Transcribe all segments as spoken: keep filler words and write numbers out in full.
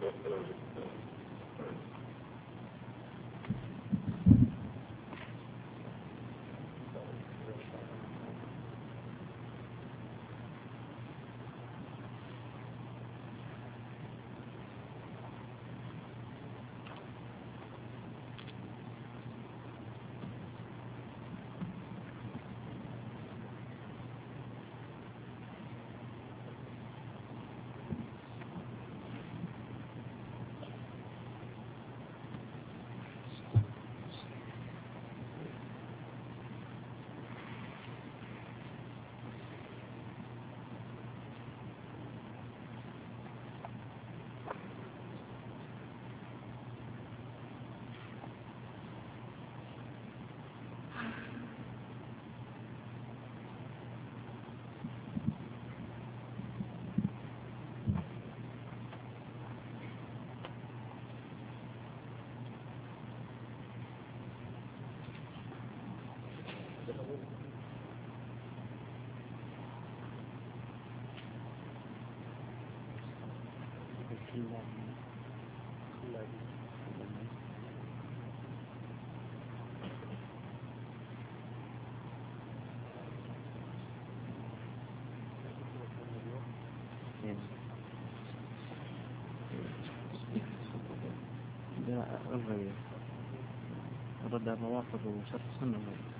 رد الروافض وشرط السنة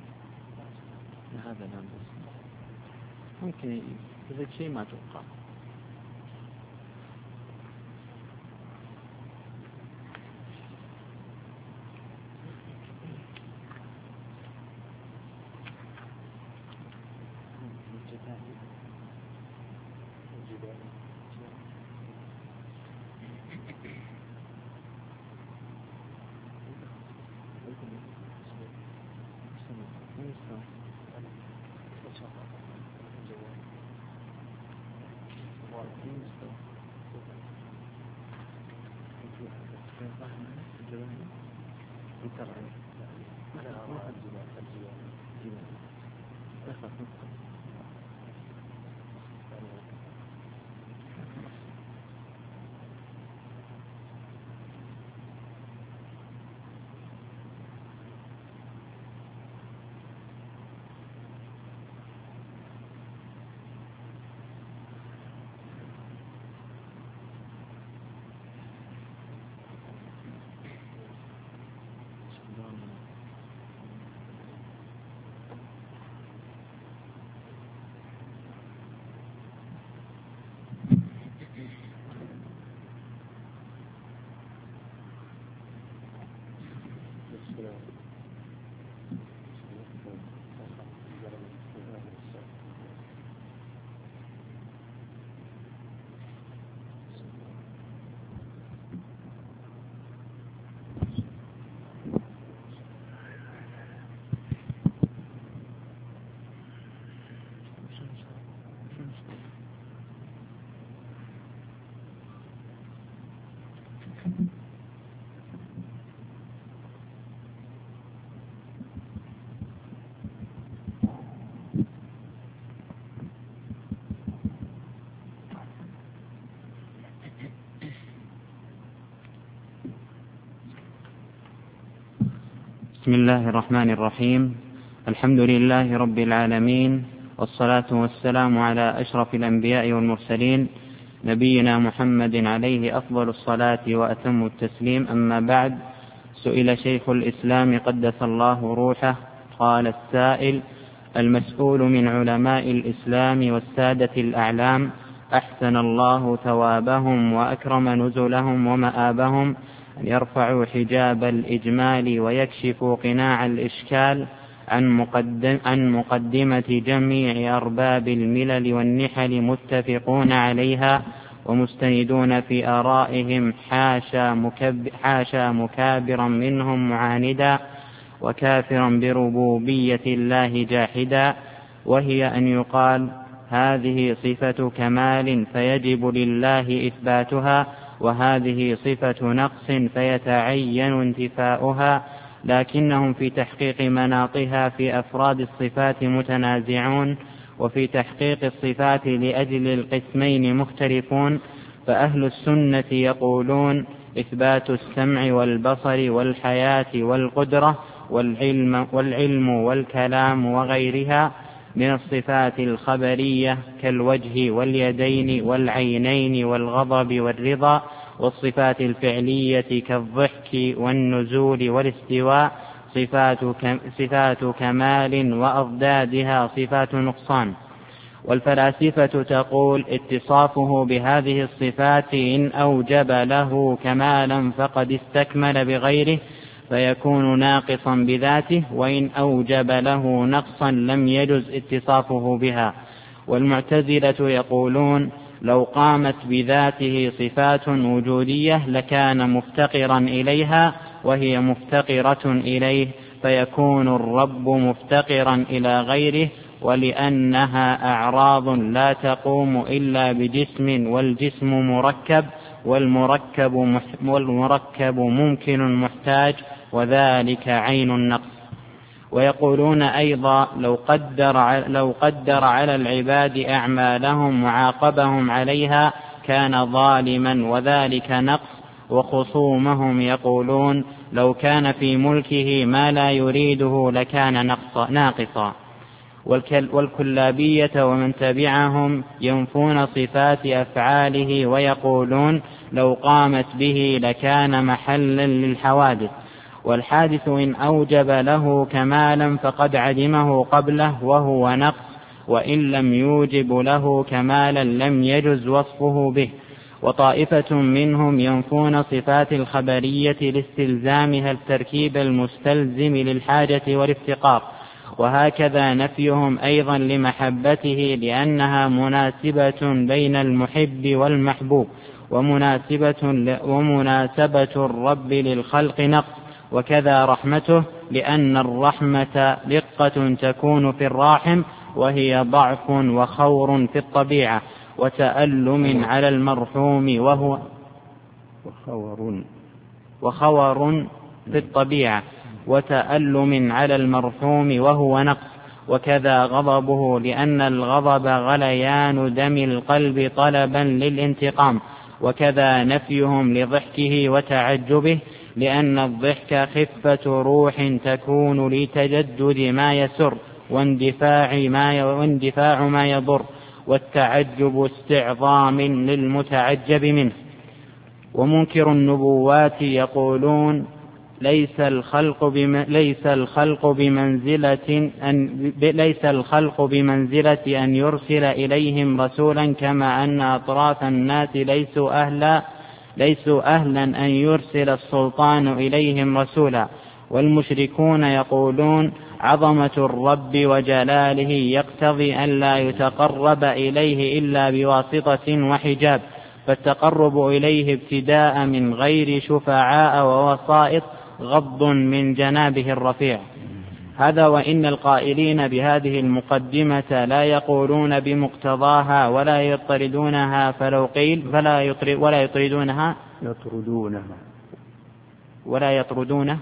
هذا الآن بس ممكن يزيد شيء ما أتوقع. بسم الله الرحمن الرحيم. الحمد لله رب العالمين، والصلاة والسلام على أشرف الأنبياء والمرسلين، نبينا محمد عليه أفضل الصلاة وأتم التسليم. أما بعد، سئل شيخ الإسلام قدس الله روحه قال السائل: المسؤول من علماء الإسلام والسادة الأعلام أحسن الله ثوابهم وأكرم نزلهم ومآبهم أن يرفعوا حجاب الإجمال ويكشفوا قناع الإشكال عن, مقدم عن مقدمة جميع أرباب الملل والنحل، متفقون عليها ومستندون في آرائهم، حاشا, مكب حاشا مكابرا منهم معاندا وكافرا بربوبية الله جاحدا، وهي أن يقال هذه صفة كمال فيجب لله إثباتها، وهذه صفة نقص فيتعين انتفاؤها، لكنهم في تحقيق مناطها في أفراد الصفات متنازعون، وفي تحقيق الصفات لأجل القسمين مختلفون، فأهل السنة يقولون إثبات السمع والبصر والحياة والقدرة والعلم, والعلم والكلام وغيرها من الصفات الخبرية كالوجه واليدين والعينين والغضب والرضا، والصفات الفعلية كالضحك والنزول والاستواء صفات, صفات كمال وأضدادها صفات نقصان. والفلاسفة تقول اتصافه بهذه الصفات إن أوجب له كمالا فقد استكمل بغيره فيكون ناقصا بذاته، وإن أوجب له نقصا لم يجز اتصافه بها. والمعتزلة يقولون لو قامت بذاته صفات وجودية لكان مفتقرا إليها وهي مفتقرة إليه، فيكون الرب مفتقرا إلى غيره، ولأنها أعراض لا تقوم إلا بجسم، والجسم مركب، والمركب, والمركب ممكن محتاج، وذلك عين النقص. ويقولون أيضا لو قدر, لو قدر على العباد أعمالهم وعاقبهم عليها كان ظالما، وذلك نقص. وخصومهم يقولون لو كان في ملكه ما لا يريده لكان ناقصا. والكلابية ومن تبعهم ينفون صفات أفعاله ويقولون لو قامت به لكان محلا للحوادث. والحادث إن أوجب له كمالا فقد عدمه قبله وهو نقص، وإن لم يوجب له كمالا لم يجز وصفه به. وطائفة منهم ينفون صفات الخبرية لاستلزامها التركيب المستلزم للحاجة والافتقار، وهكذا نفيهم أيضا لمحبته لأنها مناسبة بين المحب والمحبوب، ومناسبة, ومناسبة الرب للخلق نقص. وكذا رحمته لأن الرحمة لقة تكون في الراحم وهي ضعف وخور في الطبيعة، وتألم على المرحوم وهو وخور, وخور في الطبيعة، وتألم على المرحوم وهو نقص. وكذا غضبه لأن الغضب غليان دم القلب طلبا للانتقام. وكذا نفيهم لضحكه وتعجبه لأن الضحك خفة روح تكون لتجدد ما يسر واندفاع ما, واندفاع ما يضر، والتعجب استعظام للمتعجب منه. ومنكر النبوات يقولون ليس الخلق بم... ليس الخلق بمنزلة أن ليس الخلق بمنزلة أن يرسل إليهم رسولا، كما أن أطراف الناس ليسوا أهلا ليسوا أهلا أن يرسل السلطان إليهم رسولا. والمشركون يقولون عظمة الرب وجلاله يقتضي أن لا يتقرب إليه إلا بواسطة وحجاب، فالتقرب إليه ابتداء من غير شفعاء ووسائط غض من جنابه الرفيع. هذا وإن القائلين بهذه المقدمة لا يقولون بمقتضاها ولا يطردونها، فلو قيل فلا يطرد ولا يطردونها يطردونها ولا يطردونه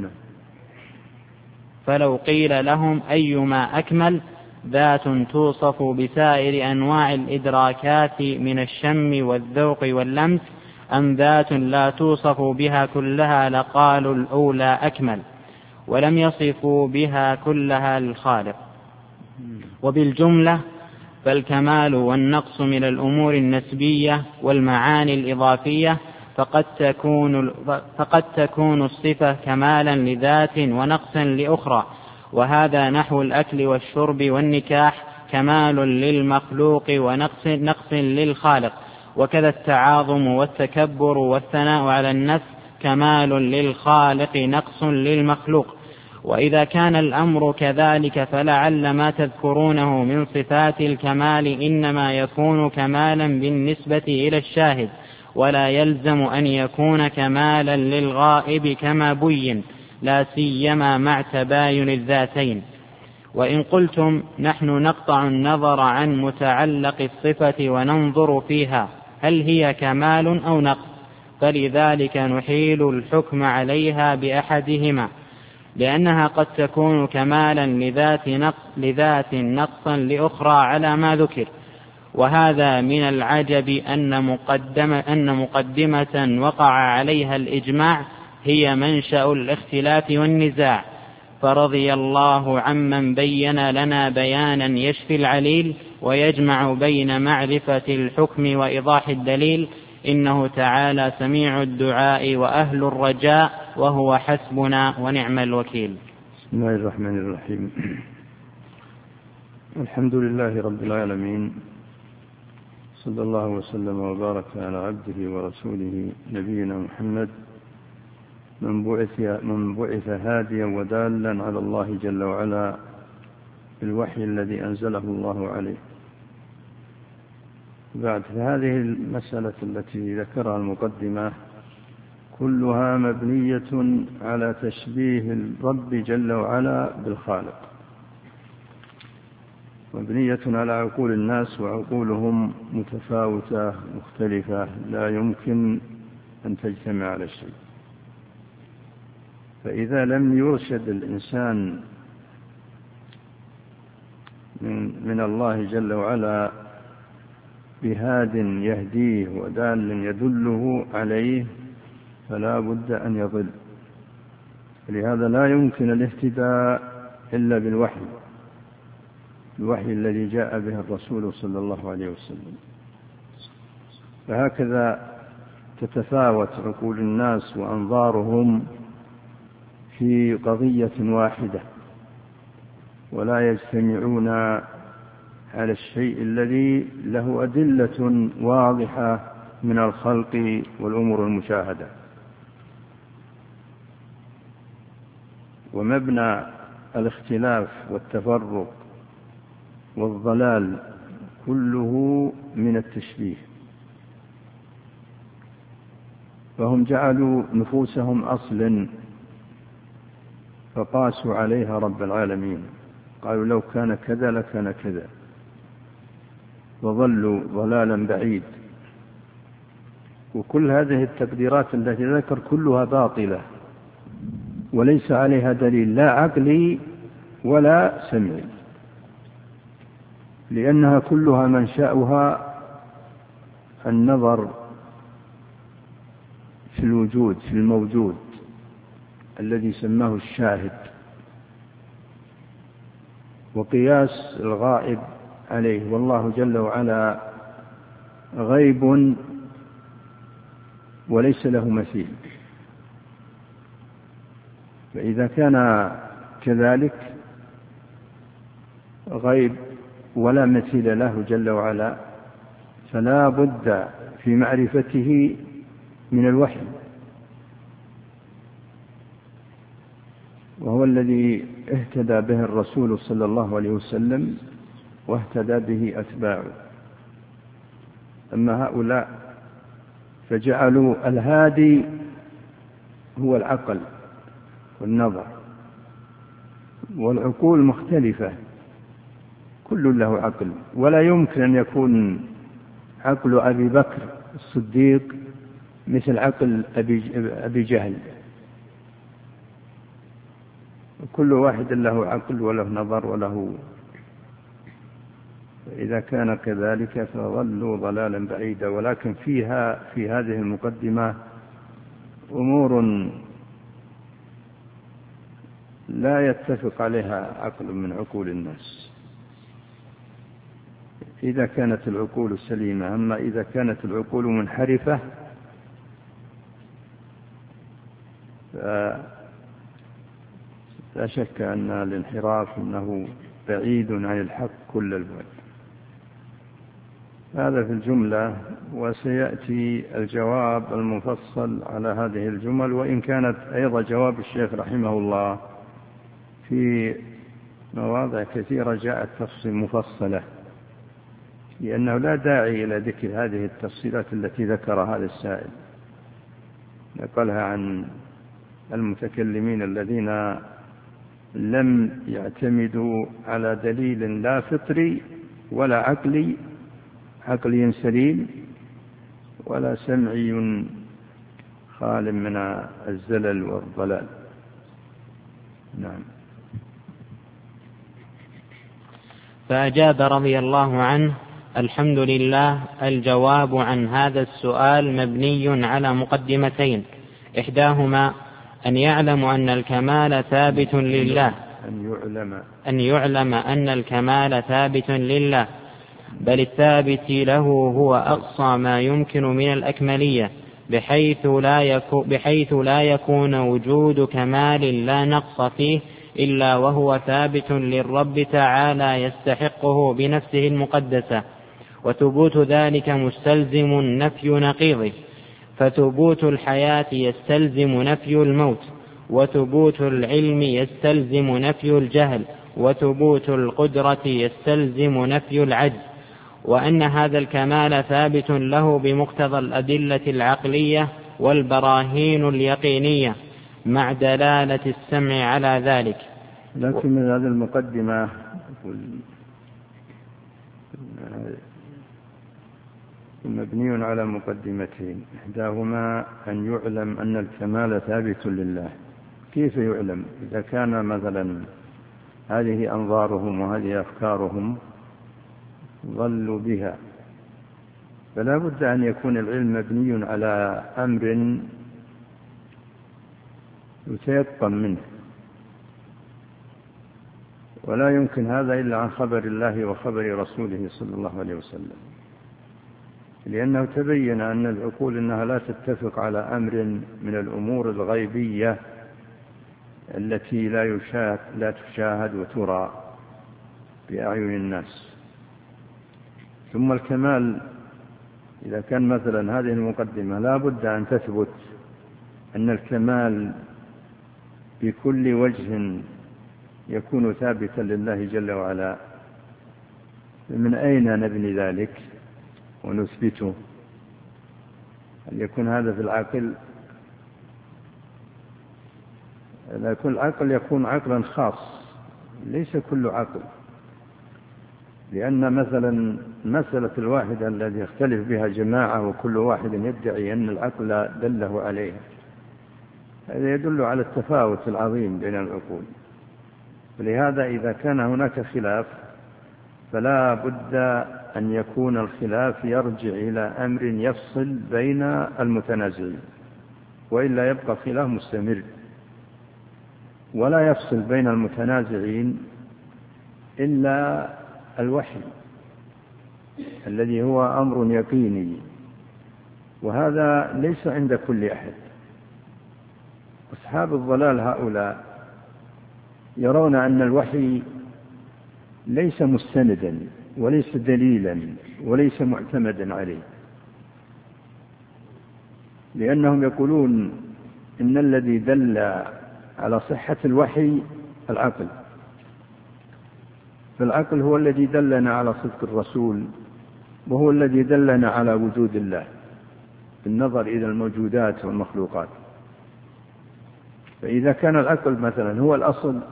فلو قيل لهم أيما أكمل ذات توصف بسائر أنواع الإدراكات من الشم والذوق واللمس أم ذات لا توصف بها كلها لقالوا الأولى أكمل، ولم يصفوا بها كلها للخالق. وبالجملة فالكمال والنقص من الأمور النسبية والمعاني الإضافية، فقد تكون, فقد تكون الصفة كمالا لذات ونقصا لأخرى، وهذا نحو الأكل والشرب والنكاح كمال للمخلوق ونقص نقص للخالق. وكذا التعاظم والتكبر والثناء على النفس كمال للخالق نقص للمخلوق. وإذا كان الأمر كذلك فلعل ما تذكرونه من صفات الكمال إنما يكون كمالا بالنسبة إلى الشاهد، ولا يلزم أن يكون كمالا للغائب كما بين، لا سيما مع تباين الذاتين. وإن قلتم نحن نقطع النظر عن متعلق الصفة وننظر فيها هل هي كمال أو نقص، فلذلك نحيل الحكم عليها بأحدهما، لأنها قد تكون كمالا لذات نقص لذات نقصا لأخرى على ما ذكر. وهذا من العجب أن مقدمة, أن مقدمة وقع عليها الإجماع هي منشأ الاختلاف والنزاع. فرضي الله عمن بين لنا بيانا يشفي العليل ويجمع بين معرفة الحكم وإيضاح الدليل. إنه تعالى سميع الدعاء وأهل الرجاء وهو حسبنا ونعم الوكيل. بسم الله الرحمن الرحيم. الحمد لله رب العالمين، صلى الله وسلم وبارك على عبده ورسوله نبينا محمد من بعث, من بعث هاديا ودالا على الله جل وعلا بالوحي الذي أنزله الله عليه. بعد هذه المسألة التي ذكرها المقدمة كلها مبنية على تشبيه الرب جل وعلا بالخالق، مبنية على عقول الناس، وعقولهم متفاوتة مختلفة لا يمكن أن تجتمع على الشيء. فإذا لم يرشد الإنسان من, من الله جل وعلا بهاد يهديه ودال يدله عليه فلا بد أن يضل. لهذا لا يمكن الاهتداء إلا بالوحي، الوحي الذي جاء به الرسول صلى الله عليه وسلم. فهكذا تتفاوت عقول الناس وأنظارهم في قضية واحدة، ولا يجتمعون على الشيء الذي له أدلة واضحة من الخلق والأمور المشاهدة. ومبنى الاختلاف والتفرق والضلال كله من التشبيه. فهم جعلوا نفوسهم أصلا فقاسوا عليها رب العالمين، قالوا لو كان كذا لكان كذا، وظلوا ضلالا بعيد. وكل هذه التقديرات التي ذكر كلها باطلة وليس عليها دليل لا عقلي ولا سمعي، لأنها كلها منشأها النظر في الوجود، في الموجود الذي سماه الشاهد، وقياس الغائب عليه. والله جل وعلا غيب وليس له مثيل، فإذا كان كذلك غيب ولا مثيل له جل وعلا فلا بد في معرفته من الوحي، وهو الذي اهتدى به الرسول صلى الله عليه وسلم واهتدى به أتباعه. أما هؤلاء فجعلوا الهادي هو العقل والنظر، والعقول مختلفة، كل له عقل، ولا يمكن أن يكون عقل أبي بكر الصديق مثل عقل أبي جهل. كل واحد له عقل وله نظر وله. إذا كان كذلك فظلوا ضلالا بعيدا. ولكن فيها في هذه المقدمة أمور لا يتفق عليها عقل من عقول الناس إذا كانت العقول سليمة. أما إذا كانت العقول منحرفة فلا شك أن الانحراف أنه بعيد عن الحق كل البعد. هذا في الجملة، وسيأتي الجواب المفصل على هذه الجمل، وإن كانت أيضا جواب الشيخ رحمه الله في مواضع كثيرة جاءت تفصيل مفصلة، لأنه لا داعي إلى ذكر هذه التفصيلات التي ذكرها هذا السائل، نقلها عن المتكلمين الذين لم يعتمدوا على دليل لا فطري ولا عقلي عقلي سليم ولا سمعي خال من الزلل والضلال. نعم. فأجاب رضي الله عنه: الحمد لله. الجواب عن هذا السؤال مبني على مقدمتين، إحداهما أن يعلم أن الكمال ثابت لله، أن يعلم أن يعلم أن الكمال ثابت لله، بل الثابت له هو أقصى ما يمكن من الأكملية، بحيث لا يكون, بحيث لا يكون وجود كمال لا نقص فيه إلا وهو ثابت للرب تعالى يستحقه بنفسه المقدسة، وثبوت ذلك مستلزم نفي نقيضه، فثبوت الحياة يستلزم نفي الموت، وثبوت العلم يستلزم نفي الجهل، وثبوت القدرة يستلزم نفي العجز، وأن هذا الكمال ثابت له بمقتضى الأدلة العقلية والبراهين اليقينية مع دلالة السمع على ذلك. لكن من هذه المقدمة مبني على مقدمتين، إحداهما أن يعلم أن الكمال ثابت لله. كيف يعلم؟ إذا كان مثلا هذه أنظارهم وهذه أفكارهم ظلوا بها، فلا بد أن يكون العلم مبني على أمر يتيقن منه، ولا يمكن هذا إلا عن خبر الله وخبر رسوله صلى الله عليه وسلم، لأنه تبين أن العقول أنها لا تتفق على أمر من الأمور الغيبية التي لا يشاهد لا تشاهد وترى بأعين الناس. ثم الكمال إذا كان مثلا هذه المقدمة لا بد أن تثبت أن الكمال بكل وجه يكون ثابتا لله جل وعلا، من أين نبني ذلك ونثبته؟ هل يكون هذا في العقل؟ لا، كل عقل يكون عقلا خاص، ليس كل عقل، لأن مثلا مسألة الواحدة الذي يختلف بها جماعة وكل واحد يدعي أن العقل دله عليها، هذا يدل على التفاوت العظيم بين العقول. ولهذا إذا كان هناك خلاف فلا بد أن يكون الخلاف يرجع إلى أمر يفصل بين المتنازعين، وإلا يبقى خلاف مستمر. ولا يفصل بين المتنازعين إلا الوحي الذي هو أمر يقيني، وهذا ليس عند كل أحد. أصحاب الضلال هؤلاء يرون أن الوحي ليس مستندا وليس دليلا وليس معتمدا عليه، لأنهم يقولون إن الذي دل على صحة الوحي العقل، فالعقل هو الذي دلنا على صدق الرسول، وهو الذي دلنا على وجود الله بالنظر إلى الموجودات والمخلوقات. فإذا كان العقل مثلا هو الأصل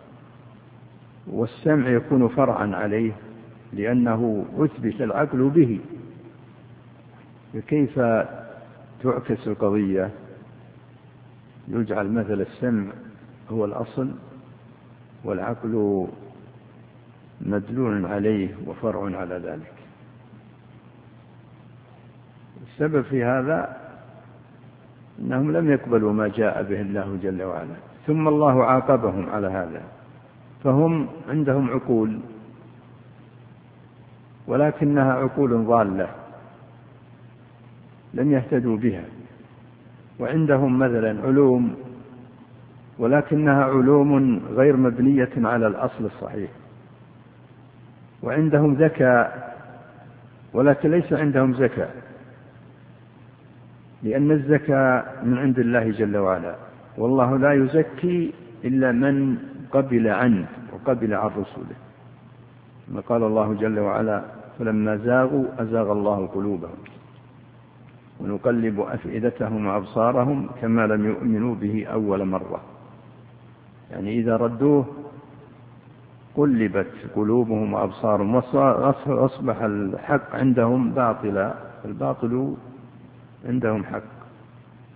والسمع يكون فرعا عليه لأنه أثبت العقل به، فكيف تعكس القضية؟ يجعل مثل السمع هو الأصل والعقل مدلول عليه وفرع على ذلك. السبب في هذا أنهم لم يقبلوا ما جاء به الله جل وعلا، ثم الله عاقبهم على هذا. فهم عندهم عقول ولكنها عقول ضالة لم يهتدوا بها، وعندهم مثلا علوم ولكنها علوم غير مبنية على الأصل الصحيح، وعندهم ذكاء ولكن ليس عندهم ذكاء، لأن الزكاة من عند الله جل وعلا، والله لا يزكي إلا من قبل عنه وقبل عن رسوله. ما قال الله جل وعلا: فلما زاغوا أزاغ الله قلوبهم ونقلب أفئدتهم وأبصارهم كما لم يؤمنوا به أول مرة. يعني إذا ردوه قلبت قلوبهم وأبصارهم وأصبح الحق عندهم باطلا، الباطل عندهم حق.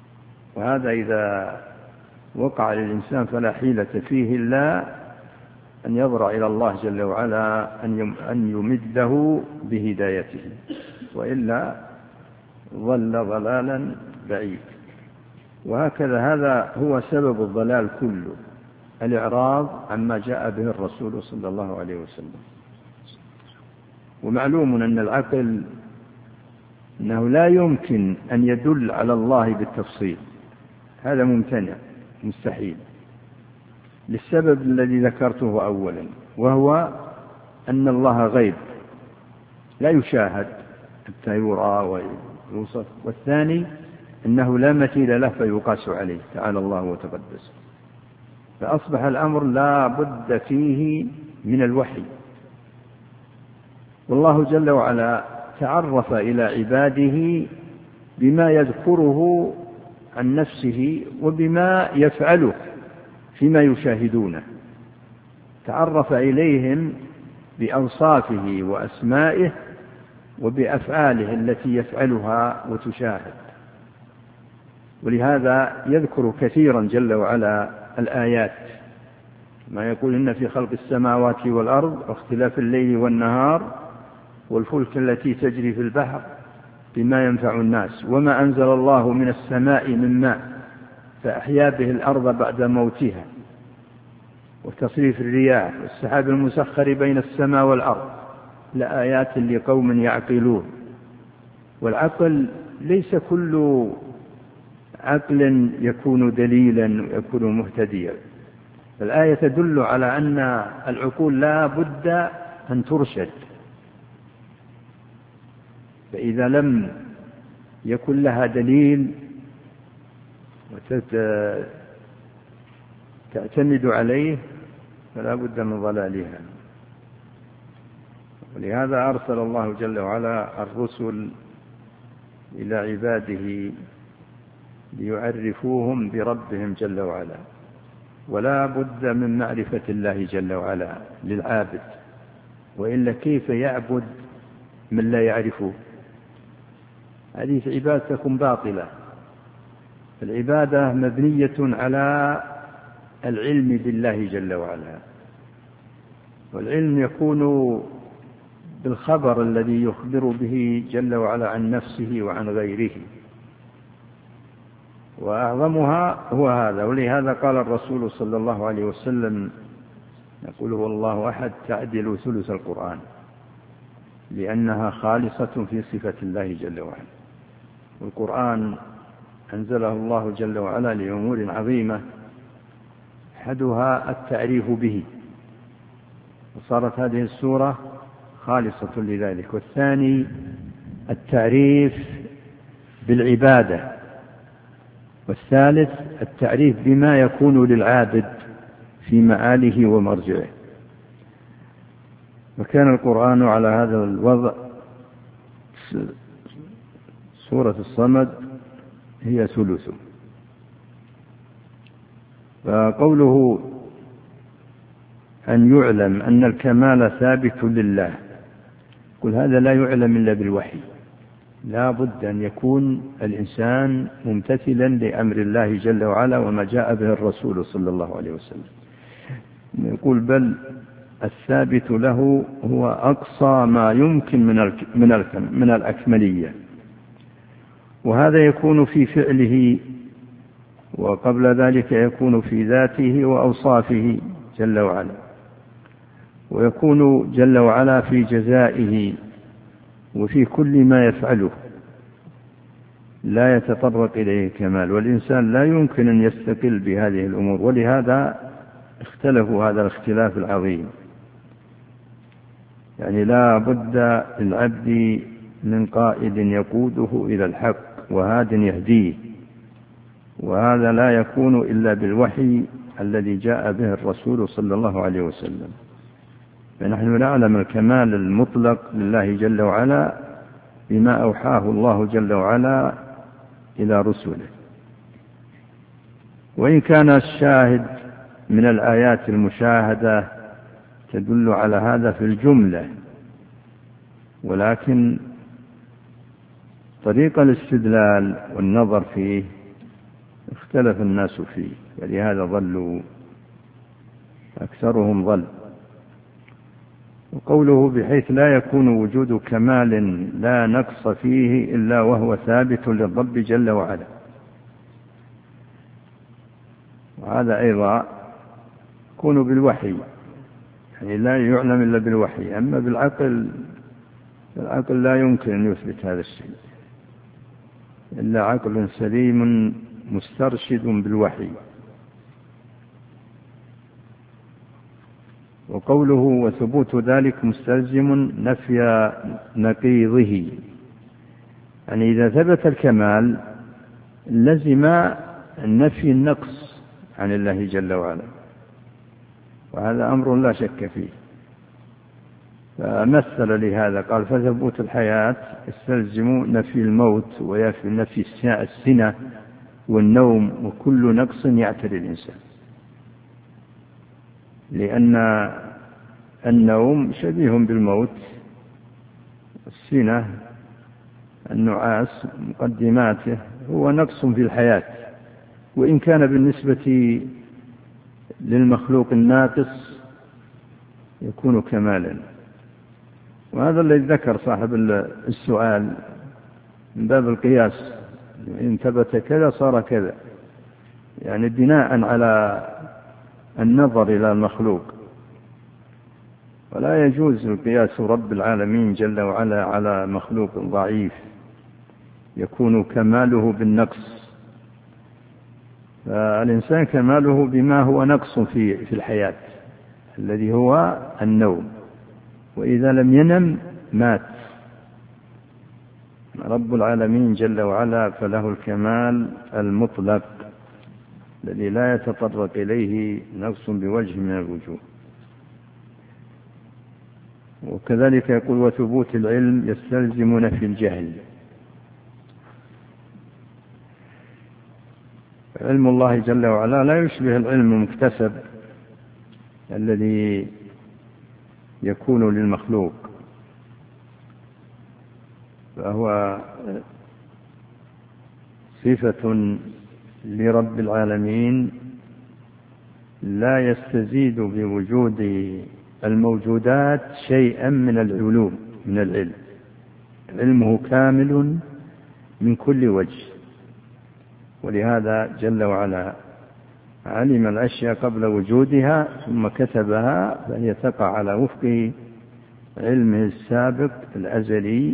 وهذا إذا وقع للإنسان فلا حيلة فيه إلا أن يضرع إلى الله جل وعلا أن يمده بهدايته، وإلا ضل ضلالا بعيد. وهكذا هذا هو سبب الضلال كله، الإعراض عما جاء به الرسول صلى الله عليه وسلم. ومعلوم أن العقل أنه لا يمكن أن يدل على الله بالتفصيل، هذا ممتنع مستحيل، للسبب الذي ذكرته أولا، وهو أن الله غيب لا يشاهد حتى يرى ويوصف، والثاني أنه لا مثيل له فيقاس عليه تعالى الله وتقدس. فأصبح الأمر لا بد فيه من الوحي. والله جل وعلا تعرف إلى عباده بما يذكره عن نفسه وبما يفعله فيما يشاهدونه، تعرف إليهم بأوصافه وأسمائه وبأفعاله التي يفعلها وتشاهد. ولهذا يذكر كثيرا جل وعلا الآيات، ما يقول إن في خلق السماوات والأرض واختلاف الليل والنهار والفلك التي تجري في البحر بما ينفع الناس وما أنزل الله من السماء من ماء فأحيا به الأرض بعد موتها وتصريف الرياح والسحاب المسخر بين السماء والأرض لآيات لقوم يعقلون. والعقل ليس كل عقل يكون دليلا ويكون مهتديا، الآية تدل على أن العقول لا بد أن ترشد، فإذا لم يكن لها دليل وتعتمد عليه فلا بد من ضلالها. ولهذا أرسل الله جل وعلا الرسل إلى عباده ليعرفوهم بربهم جل وعلا، ولا بد من معرفة الله جل وعلا للعابد، وإلا كيف يعبد من لا يعرفه؟ هذه عبادة تكون باطلة. العبادة مبنية على العلم بالله جل وعلا، والعلم يكون بالخبر الذي يخبر به جل وعلا عن نفسه وعن غيره، وأعظمها هو هذا. ولهذا قال الرسول صلى الله عليه وسلم يقول هو الله أحد تعدل ثلث القرآن، لأنها خالصة في صفة الله جل وعلا. والقرآن أنزله الله جل وعلا لأمور عظيمة، أحدها التعريف به، وصارت هذه السورة خالصة لذلك. والثاني التعريف بالعبادة، والثالث التعريف بما يكون للعابد في مآله ومرجعه. وكان القرآن على هذا الوضع. سورة الصمد هي ثلث. فقوله أن يعلم أن الكمال ثابت لله، قل هذا لا يعلم إلا بالوحي، لا بد أن يكون الإنسان ممتثلا لأمر الله جل وعلا وما جاء به الرسول صلى الله عليه وسلم. يقول بل الثابت له هو أقصى ما يمكن من من الأكملية، وهذا يكون في فعله، وقبل ذلك يكون في ذاته وأوصافه جل وعلا، ويكون جل وعلا في جزائه وفي كل ما يفعله، لا يتطرق إليه الكمال، والإنسان لا يمكن أن يستقل بهذه الأمور. ولهذا اختلفوا هذا الاختلاف العظيم، يعني لا بد للعبد من قائد يقوده إلى الحق وهاد يهديه، وهذا لا يكون إلا بالوحي الذي جاء به الرسول صلى الله عليه وسلم. فنحن نعلم الكمال المطلق لله جل وعلا بما أوحاه الله جل وعلا إلى رسله. وإن كان الشاهد من الآيات المشاهدة تدل على هذا في الجملة، ولكن طريق الاستدلال والنظر فيه اختلف الناس فيه، ولهذا ضلوا أكثرهم ضل. قوله بحيث لا يكون وجود كمال لا نقص فيه إلا وهو ثابت للرب جل وعلا. وهذا أيضا يكون بالوحي، يعني لا يعلم إلا بالوحي. أما بالعقل العقل لا يمكن أن يثبت هذا الشيء إلا عقل سليم مسترشد بالوحي. وقوله وثبوت ذلك مستلزم نفي نقيضه، يعني إذا ثبت الكمال لزم نفي النقص عن الله جل وعلا، وهذا أمر لا شك فيه. فمثل لهذا قال فثبوت الحياة يستلزم نفي الموت ويفي نفي السنة والنوم وكل نقص يعتري الإنسان، لأن النوم شبيه بالموت، السنة النعاس مقدماته هو نقص في الحياة، وإن كان بالنسبة للمخلوق الناقص يكون كمالا. وهذا الذي ذكر صاحب السؤال من باب القياس، إن ثبت كذا صار كذا، يعني بناء على النظر إلى المخلوق. ولا يجوز القياس رب العالمين جل وعلا على مخلوق ضعيف يكون كماله بالنقص، فالإنسان كماله بما هو نقص في في الحياة الذي هو النوم، وإذا لم ينم مات. رب العالمين جل وعلا فله الكمال المطلق الذي لا يتطرق إليه نقص بوجه من الوجوه. وكذلك يقول وثبوت العلم يستلزم نفي الجهل. علم الله جل وعلا لا يشبه العلم المكتسب الذي يكون للمخلوق، فهو صفة لرب العالمين لا يستزيد بوجود الموجودات شيئا من العلوم من العلم. علمه كامل من كل وجه، ولهذا جل وعلا علم الأشياء قبل وجودها ثم كتبها، فهي تقع على وفق علمه السابق الأزلي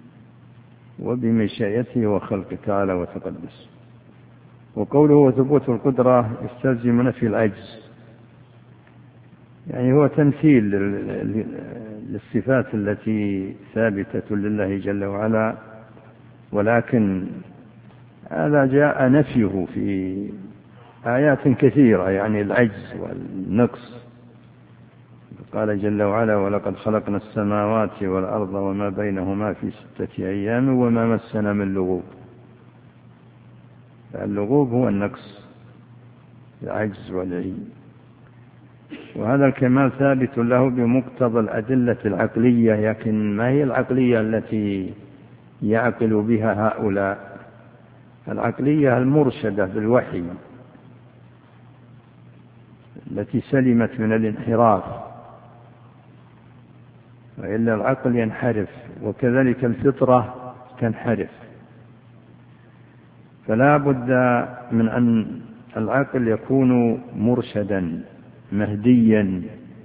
وبمشيئته وخلقه تعالى وتقدس. وقوله وثبوت القدرة يستلزم نفي العجز، يعني هو تمثيل للصفات التي ثابتة لله جل وعلا، ولكن هذا جاء نفيه في آيات كثيرة، يعني العجز والنقص. قال جل وعلا ولقد خلقنا السماوات والأرض وما بينهما في ستة أيام وما مسنا من لغوب. اللغوب هو النقص، العجز والعي. وهذا الكمال ثابت له بمقتضى الأدلة العقلية، لكن ما هي العقلية التي يعقل بها هؤلاء؟ العقلية المرشدة بالوحي التي سلمت من الانحراف، وإلا العقل ينحرف، وكذلك الفطرة تنحرف. فلا بد من أن العقل يكون مرشدا مهديا،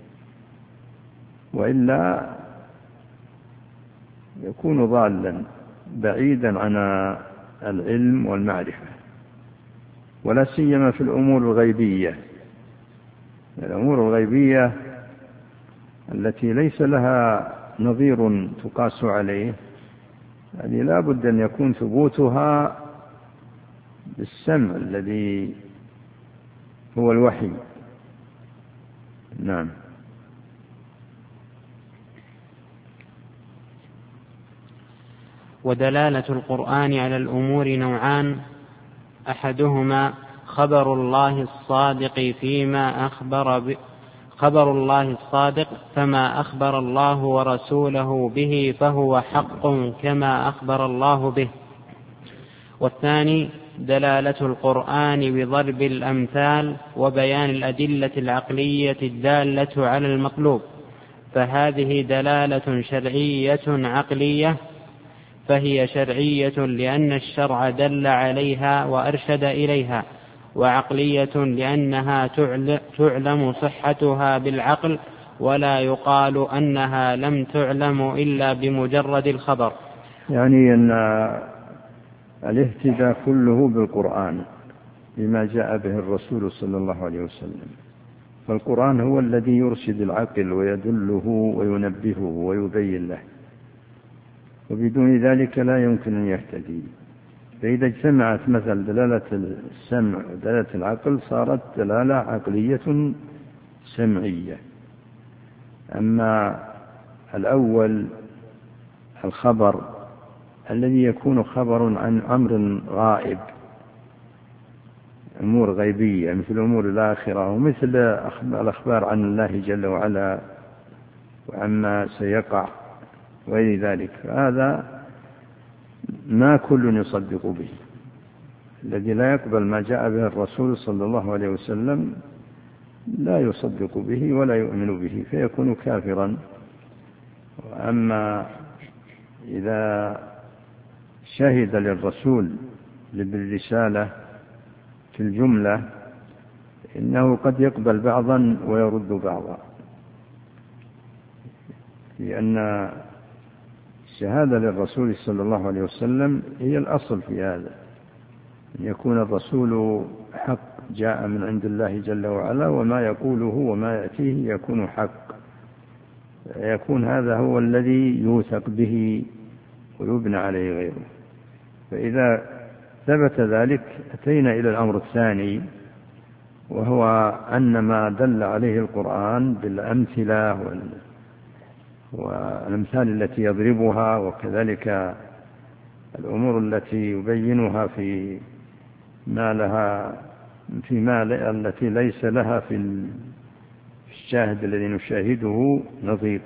وإلا يكون ضالا بعيدا عن العلم والمعرفة، ولا سيما في الأمور الغيبية. الأمور الغيبية التي ليس لها نظير تقاس عليه، يعني لا بد أن يكون ثبوتها بالسمع الذي هو الوحي. نعم. ودلالة القرآن على الأمور نوعان: أحدهما خبر الله الصادق فيما أخبر ب... خبر الله الصادق فما أخبر الله ورسوله به فهو حق كما أخبر الله به. والثاني دلالة القرآن بضرب الأمثال وبيان الأدلة العقلية الدالة على المطلوب، فهذه دلالة شرعية عقلية، فهي شرعية لأن الشرع دل عليها وأرشد إليها، وعقلية لأنها تعلم صحتها بالعقل، ولا يقال أنها لم تعلم إلا بمجرد الخبر. يعني أن الاهتداء كله بالقرآن بما جاء به الرسول صلى الله عليه وسلم، فالقرآن هو الذي يرشد العقل ويدله وينبهه ويبين له، وبدون ذلك لا يمكن أن يهتدي. فإذا اجتمعت مثل دلالة السمع ودلالة العقل صارت دلالة عقلية سمعية. أما الأول الخبر الذي يكون خبر عن أمر غائب، أمور غيبية مثل أمور الآخرة ومثل الأخبار عن الله جل وعلا وعما سيقع وغير ذلك، هذا ما كل يصدق به. الذي لا يقبل ما جاء به الرسول صلى الله عليه وسلم لا يصدق به ولا يؤمن به فيكون كافرا. وأما إذا شهد للرسول بالرسالة في الجملة إنه قد يقبل بعضا ويرد بعضا، لأن الشهادة للرسول صلى الله عليه وسلم هي الأصل في هذا، أن يكون الرسول حق جاء من عند الله جل وعلا، وما يقوله وما يأتيه يكون حق، يكون هذا هو الذي يوثق به ويبنى عليه غيره. فإذا ثبت ذلك أتينا إلى الأمر الثاني، وهو أن ما دل عليه القرآن بالأمثلة والأمثال التي يضربها، وكذلك الأمور التي يبينها في ما لها فيما التي ليس لها في الشاهد الذي نشاهده نظير،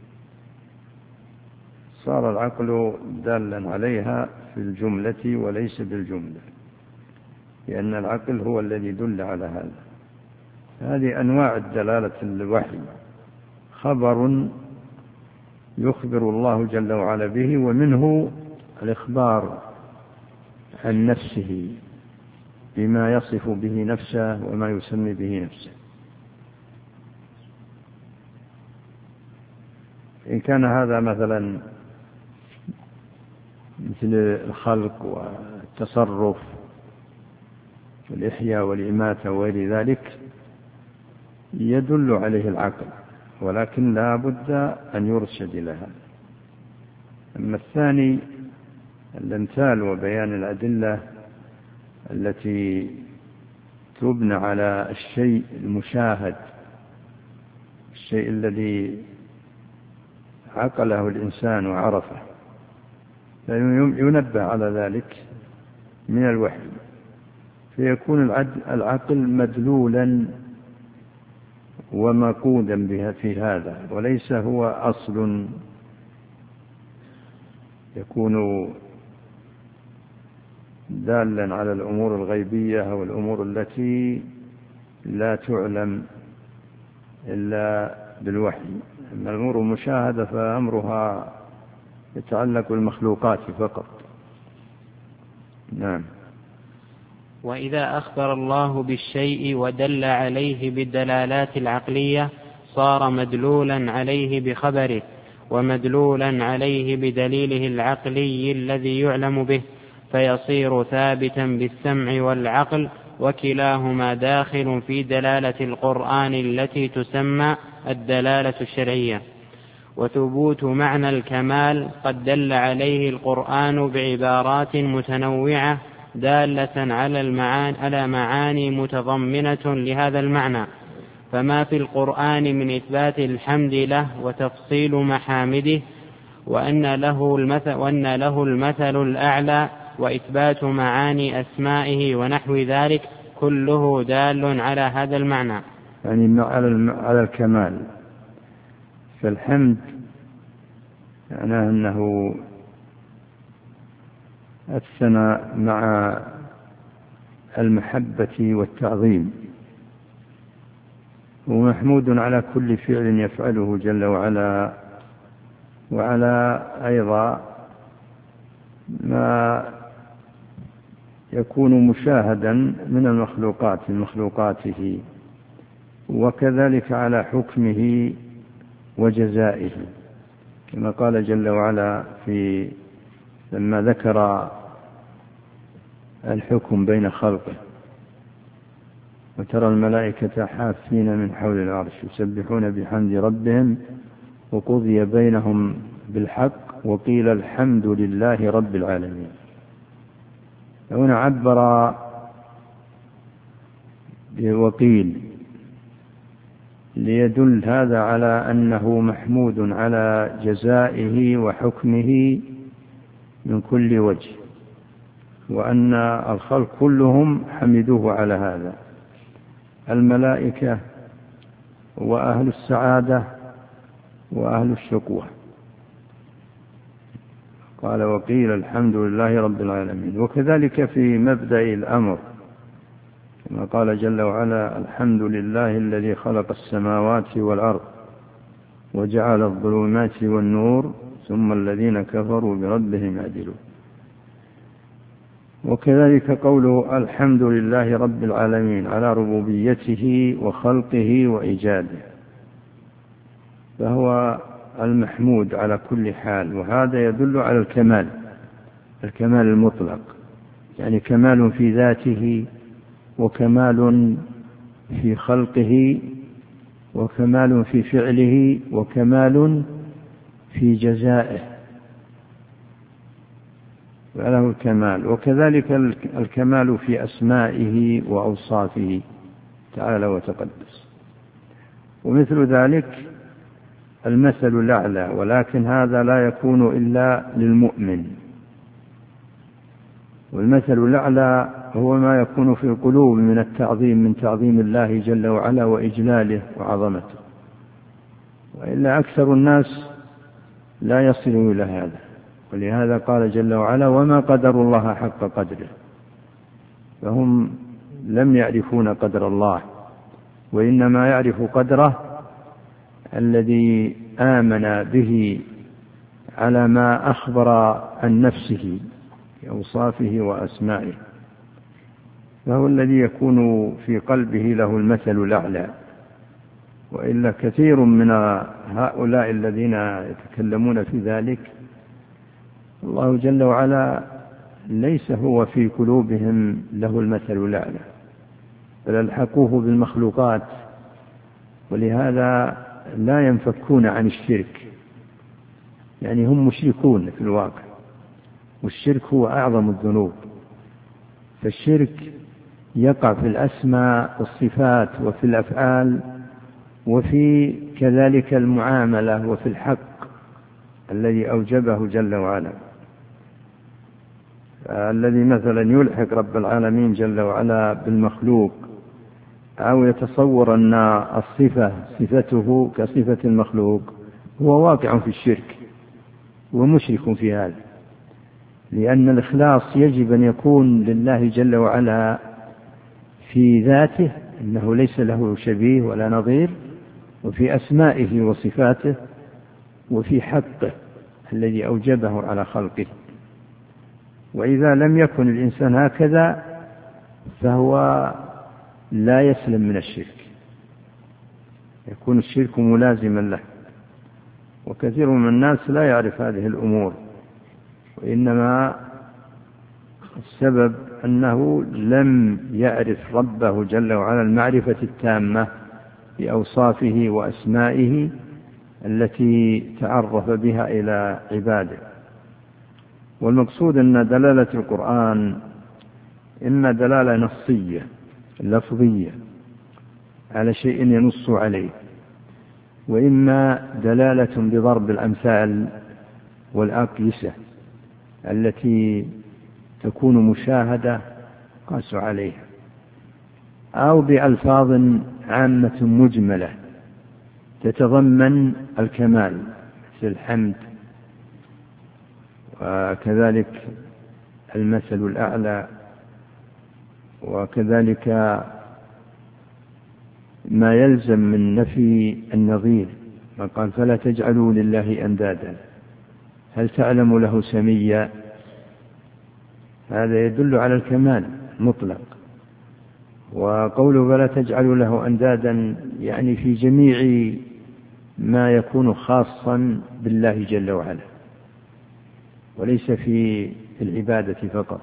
صار العقل دالا عليها في الجملة وليس بالجملة، لأن العقل هو الذي يدل على هذا. هذه أنواع الدلالة الوحي: خبر يخبر الله جل وعلا به، ومنه الإخبار عن نفسه بما يصف به نفسه وما يسمي به نفسه. إن كان هذا مثلا مثل الخلق والتصرف والإحياء والإماتة وغير ذلك يدل عليه العقل، ولكن لا بد أن يرشد لها. أما الثاني الأمثال وبيان الأدلة التي تبنى على الشيء المشاهد، الشيء الذي عقله الإنسان وعرفه، فينبه على ذلك من الوحي، فيكون العقل مدلولا ومقودا بها في هذا، وليس هو أصل يكون دالا على الأمور الغيبية والأمور التي لا تعلم إلا بالوحي. أما الأمور المشاهدة فأمرها يتعلق بالمخلوقات فقط. نعم. وإذا أخبر الله بالشيء ودل عليه بالدلالات العقلية صار مدلولا عليه بخبره، ومدلولا عليه بدليله العقلي الذي يعلم به، فيصير ثابتا بالسمع والعقل، وكلاهما داخل في دلالة القرآن التي تسمى الدلالة الشرعية. وثبوت معنى الكمال قد دل عليه القرآن بعبارات متنوعة دالة على المعاني على معاني متضمنة لهذا المعنى، فما في القرآن من إثبات الحمد له وتفصيل محامده، وأن له المثل, وأن له المثل الأعلى، وإثبات معاني أسمائه ونحو ذلك، كله دال على هذا المعنى، يعني على الكمال. فالحمد معناه أنه الثناء مع المحبة والتعظيم، ومحمود على كل فعل يفعله جل وعلا، وعلى أيضا ما يكون مشاهدا من المخلوقات من مخلوقاته، وكذلك على حكمه وجزائه، كما قال جل وعلا في لما ذكر الحكم بين خلقه: وترى الملائكة حافين من حول العرش يسبحون بحمد ربهم وقضي بينهم بالحق وقيل الحمد لله رب العالمين. هنا عبر بوقيل ليدل هذا على أنه محمود على جزائه وحكمه من كل وجه، وأن الخلق كلهم حمدوه على هذا، الملائكة وأهل السعادة وأهل الشقوة. قال: وقيل الحمد لله رب العالمين. وكذلك في مبدأ الأمر كما قال جل وعلا: الحمد لله الذي خلق السماوات والأرض وجعل الظلمات والنور ثم الذين كفروا بربهم يعدلون. وكذلك قوله: الحمد لله رب العالمين على ربوبيته وخلقه وإيجاده، فهو المحمود على كل حال، وهذا يدل على الكمال الكمال المطلق، يعني كمال في ذاته وكمال في خلقه وكمال في فعله وكمال في جزائه، فله الكمال. وكذلك الكمال في أسمائه وأوصافه تعالى وتقدس. ومثل ذلك المثل الأعلى، ولكن هذا لا يكون إلا للمؤمن. والمثل الأعلى هو ما يكون في القلوب من التعظيم من تعظيم الله جل وعلا وإجلاله وعظمته، وإلا أكثر الناس لا يصلوا إلى هذا. ولهذا قال جل وعلا: وما قدر الله حق قدره. فهم لم يعرفون قدر الله، وإنما يعرف قدره الذي آمن به على ما أخبر عن نفسه بأوصافه وأسمائه، فهو الذي يكون في قلبه له المثل الأعلى. وإلا كثير من هؤلاء الذين يتكلمون في ذلك الله جل وعلا ليس هو في قلوبهم له المثل الأعلى، بل ألحقوه بالمخلوقات، ولهذا لا ينفكون عن الشرك، يعني هم مشركون في الواقع، والشرك هو أعظم الذنوب. فالشرك يقع في الأسماء والصفات وفي الأفعال وفي كذلك المعاملة وفي الحق الذي أوجبه جل وعلا. الذي مثلا يلحق رب العالمين جل وعلا بالمخلوق أو يتصور أن الصفة صفته كصفة المخلوق هو واقع في الشرك ومشرك في هذا، لأن الإخلاص يجب أن يكون لله جل وعلا في ذاته، إنه ليس له شبيه ولا نظير، وفي أسمائه وصفاته، وفي حقه الذي أوجبه على خلقه. وإذا لم يكن الإنسان هكذا فهو لا يسلم من الشرك، يكون الشرك ملازما له. وكثير من الناس لا يعرف هذه الأمور، وإنما السبب أنه لم يعرف ربه جل وعلا المعرفة التامة بأوصافه وأسمائه التي تعرف بها إلى عباده. والمقصود أن دلالة القرآن إما دلالة نصية لفظية على شيء ينص عليه، وإما دلالة بضرب الأمثال والأقيسة التي تكون مشاهدة قاس عليها، أو بألفاظ عامة مجملة تتضمن الكمال مثل الحمد، وكذلك المثل الأعلى، وكذلك ما يلزم من نفي النظير، ما قال فلا تجعلوا لله أندادا، هل تعلم له سميا؟ هذا يدل على الكمال مطلق. وقوله فلا تجعلوا له أندادا يعني في جميع ما يكون خاصا بالله جل وعلا، وليس في العبادة فقط.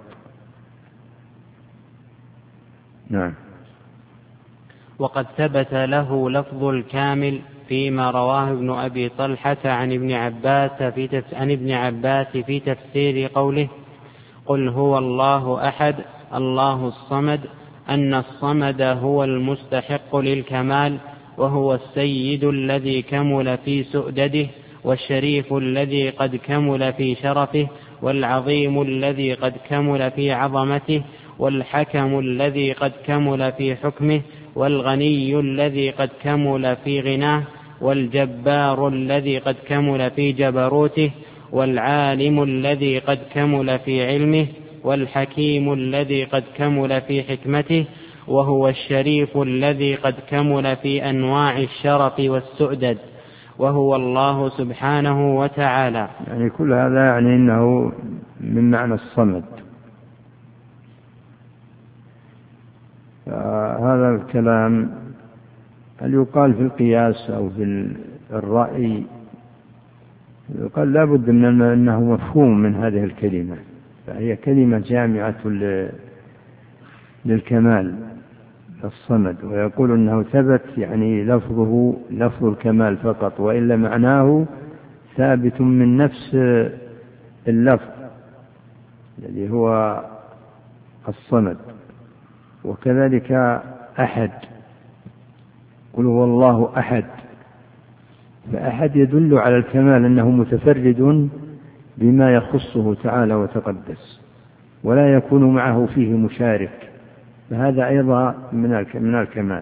نعم. وقد ثبت له لفظ الكامل فيما رواه ابن أبي طلحة عن ابن عباس في تف... عن ابن عباس في تفسير قوله قل هو الله أحد الله الصمد، أن الصمد هو المستحق للكمال، وهو السيد الذي كمل في سؤدده، والشريف الذي قد كمل في شرفه، والعظيم الذي قد كمل في عظمته، والحكم الذي قد كمل في حكمه، والغني الذي قد كمل في غناه، والجبار الذي قد كمل في جبروته، والعالم الذي قد كمل في علمه، والحكيم الذي قد كمل في حكمته، وهو الشريف الذي قد كمل في أنواع الشرف والسؤدد، وهو الله سبحانه وتعالى. يعني كل هذا يعني إنه من معنى الصمد. هذا الكلام هل يقال في القياس أو في الرأي؟ يقال لا بد من أنه مفهوم من هذه الكلمة، فهي كلمة جامعة للكمال الصمد. ويقول أنه ثبت يعني لفظه لفظ الكمال فقط، وإلا معناه ثابت من نفس اللفظ الذي هو الصمد. وكذلك أحد، قل هو الله أحد، فأحد يدل على الكمال، أنه متفرد بما يخصه تعالى وتقدس، ولا يكون معه فيه مشارك، فهذا أيضا من الكمال.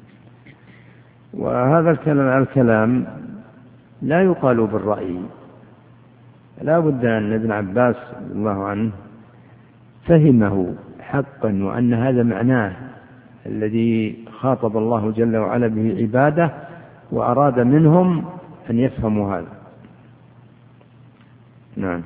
وهذا الكلام لا يقال بالرأي، لا بد أن ابن عباس رضي الله عنه فهمه حقا، وأن هذا معناه الذي خاطب الله جل وعلا به عباده، وأراد منهم أن يفهموا هذا. نعم.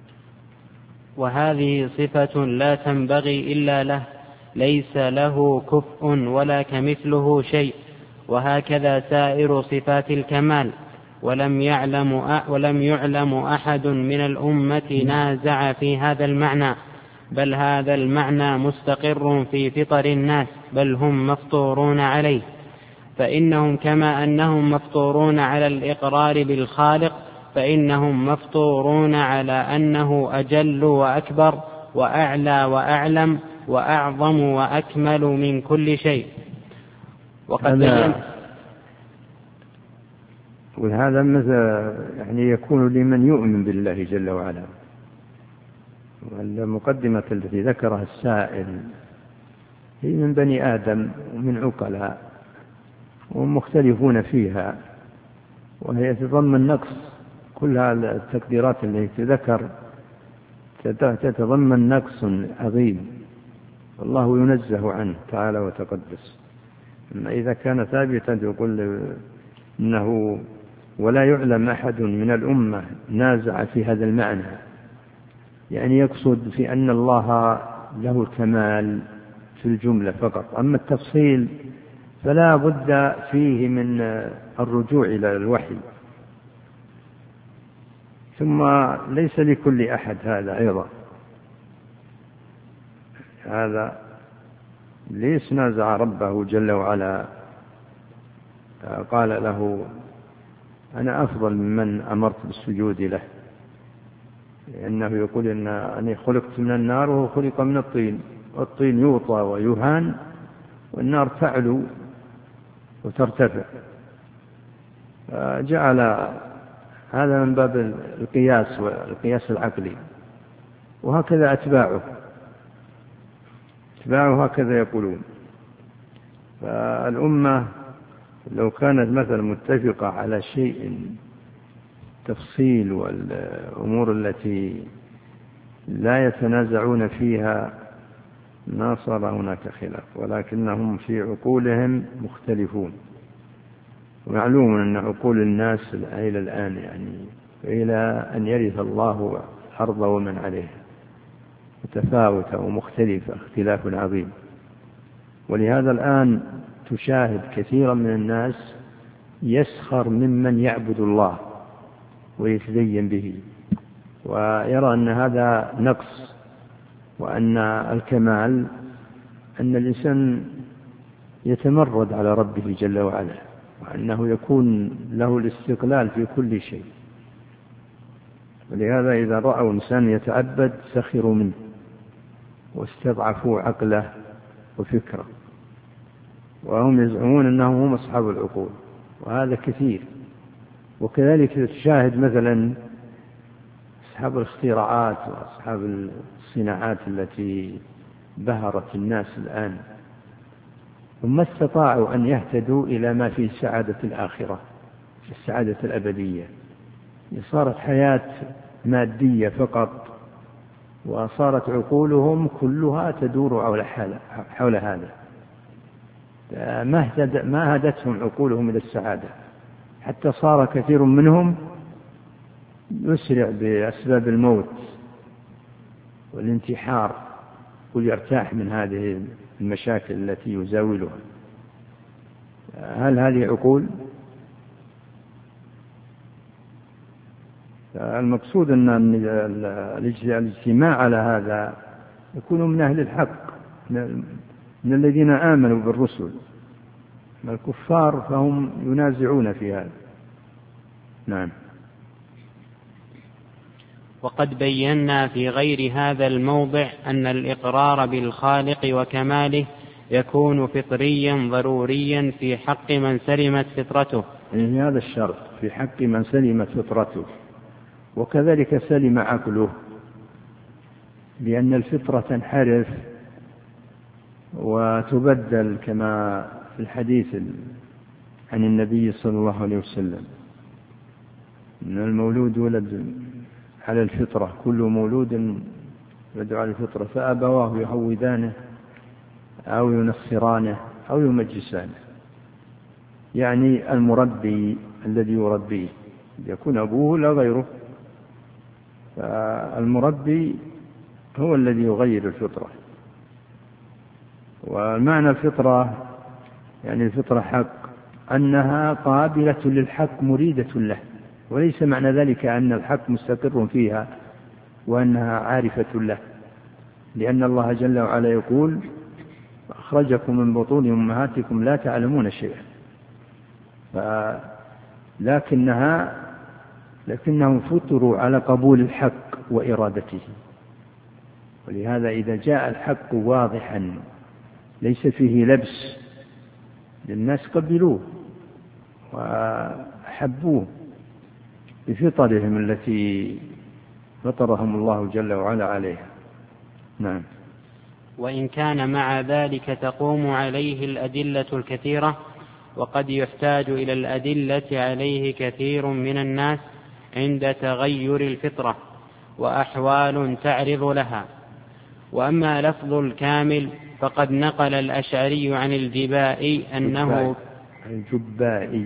وهذه صفة لا تنبغي إلا له، ليس له كفء ولا كمثله شيء، وهكذا سائر صفات الكمال. ولم يعلم ولم يعلم أحد من الأمة نازع في هذا المعنى، بل هذا المعنى مستقر في فطر الناس، بل هم مفطورون عليه. فإنهم كما أنهم مفطورون على الإقرار بالخالق، فإنهم مفطورون على أنه أجل وأكبر وأعلى وأعلم وأعظم وأكمل من كل شيء. وقد بين وهذا مثل يعني يكون لمن يؤمن بالله جل وعلا. والمقدمة التي ذكرها السائل هي من بني آدم ومن عقلاء ومختلفون فيها، وهي تتضمن نقص. كل هذه التقديرات التي تذكر تتضمن نقص عظيم، والله ينزه عنه تعالى وتقدس. أما إذا كان ثابتا يقول إنه ولا يعلم أحد من الأمة نازع في هذا المعنى، يعني يقصد في أن الله له الكمال في الجملة فقط، أما التفصيل فلا بد فيه من الرجوع إلى الوحي. ثم ليس لكل أحد هذا أيضا، هذا ليس نازع ربه جل وعلا قال له أنا أفضل ممن أمرت بالسجود له، لأنه يقول إن أني خلقت من النار وهو خلق من الطين، والطين يوطى ويهان والنار تعلو وترتفع. جعل هذا من باب القياس والقياس العقلي، وهكذا أتباعه أتباعه هكذا يقولون. فالأمة لو كانت مثلا متفقة على شيء تفصيل والأمور التي لا يتنازعون فيها ما صار هناك خلاف، ولكنهم في عقولهم مختلفون. ومعلوم أن عقول الناس إلى الآن يعني إلى أن يرث الله الأرض ومن عليها متفاوتة ومختلفة اختلاف عظيم. ولهذا الآن تشاهد كثيرا من الناس يسخر ممن يعبد الله ويتدين به، ويرى أن هذا نقص، وأن الكمال أن الإنسان يتمرد على ربه جل وعلا، وأنه يكون له الاستقلال في كل شيء. ولهذا إذا رأوا إنسان يتعبد سخروا منه واستضعفوا عقله وفكره، وهم يزعمون أنهم هم أصحاب العقول، وهذا كثير. وكذلك تشاهد مثلا أصحاب الاختراعات وأصحاب الصناعات التي بهرت الناس الآن، وما استطاعوا أن يهتدوا إلى ما في سعادة الآخرة، في السعادة الأبدية. صارت حياة مادية فقط، وصارت عقولهم كلها تدور حول هذا. ما هدتهم عقولهم إلى السعادة، حتى صار كثير منهم يسرع بأسباب الموت والانتحار وليرتاح من هذه المشاكل التي يزاولها. هل هذه عقول؟ المقصود أن الاجتماع على هذا يكون من أهل الحق، من الذين آمنوا بالرسل. الكفار فهم ينازعون في هذا. نعم. وقد بينا في غير هذا الموضع أن الإقرار بالخالق وكماله يكون فطريا ضروريا في حق من سلمت فطرته. يعني هذا الشرط في حق من سلمت فطرته، وكذلك سلم عقله، لأن الفطرة تنحرف وتبدل كما في الحديث عن النبي صلى الله عليه وسلم إن المولود ولد على الفطرة، كل مولود ولد على الفطرة، فأبواه يهودانه أو ينصرانه أو يمجسانه. يعني المربي الذي يربيه يكون أبوه لا غيره، فالمربي هو الذي يغير الفطرة. ومعنى الفطرة يعني الفطرة حق أنها قابلة للحق مريدة له، وليس معنى ذلك أن الحق مستقر فيها وأنها عارفة له، لأن الله جل وعلا يقول أخرجكم من بطون أمهاتكم لا تعلمون شيئا، لكنها لكنهم فطروا على قبول الحق وإرادته. ولهذا إذا جاء الحق واضحا ليس فيه لبس للناس قبلوه وحبوه بفطرهم التي فطرهم الله جل وعلا عليها. نعم. وإن كان مع ذلك تقوم عليه الأدلة الكثيرة، وقد يحتاج إلى الأدلة عليه كثير من الناس عند تغير الفطرة وأحوال تعرض لها. وأما لفظ الكامل فقد نقل الأشعري عن الجبائي أنه الجبائي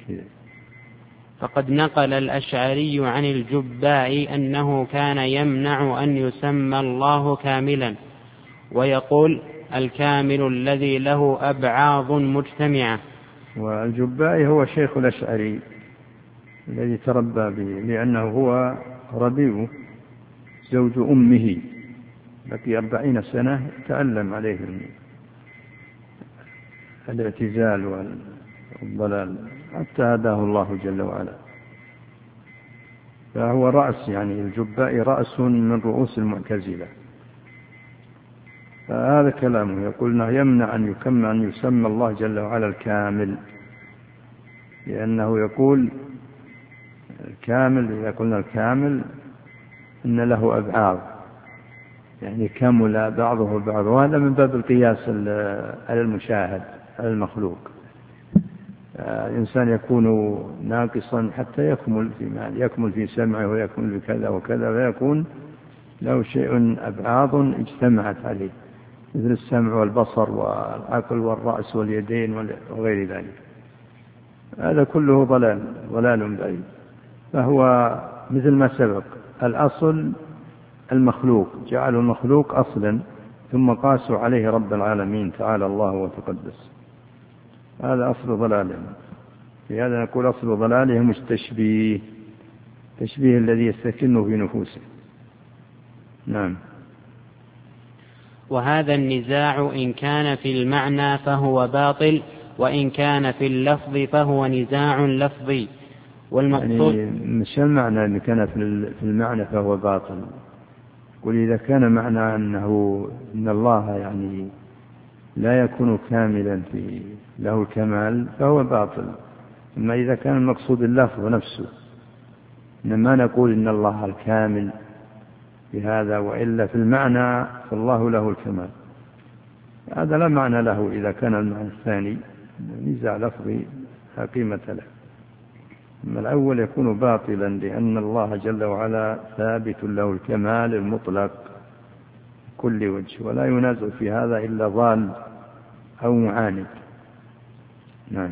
فقد نقل الأشعري عن الجبائي أنه كان يمنع أن يسمى الله كاملا، ويقول الكامل الذي له أبعاض مجتمعة. والجبائي هو شيخ الأشعري الذي تربى به، لأنه هو ربيع زوج أمه، بقي أربعين سنة يتعلم عليه الاعتزال والضلال حتى هداه الله جل وعلا. فهو رأس، يعني الجبائي رأس من رؤوس المعتزلة. فهذا كلامه يقولنا يمنع أن يكمل أن يسمى الله جل وعلا الكامل، لأنه يقول الكامل، إذا قلنا الكامل إن له أبعاض، يعني كمل بعضه البعض، وهذا من باب القياس على المشاهد على المخلوق. الإنسان يكون ناقصا حتى يكمل في مال، يكمل في سمعه ويكمل بكذا وكذا، ويكون له شيء أبعاض اجتمعت عليه. مثل السمع والبصر والعقل والرأس واليدين وغير ذلك. هذا كله ضلال ضلال بعيد. فهو مثل ما سبق، الأصل المخلوق، جعلوا المخلوق أصلا ثم قاسوا عليه رب العالمين تعالى الله وتقدس. هذا أصل ضلالهم. في هذا نقول أصل ضلالهم التشبيه، تشبيه الذي يستكن في نفوسه. نعم. وهذا النزاع إن كان في المعنى فهو باطل، وإن كان في اللفظ فهو نزاع لفظي. والمقصود يعني مش المعنى إن كان في المعنى فهو باطل، قل إذا كان معنى أنه إن الله يعني لا يكون كاملا في له الكمال فهو باطل. أما إذا كان المقصود اللفظ نفسه، إنما نقول إن الله الكامل بهذا، وإلا في المعنى فالله له الكمال، هذا لا معنى له. إذا كان المعنى الثاني نزاع لفظي لا قيمة له. أما الأول يكون باطلا لأن الله جل وعلا ثابت له الكمال المطلق كل وجه، ولا ينازع في هذا إلا ضال أو معاند. نعم.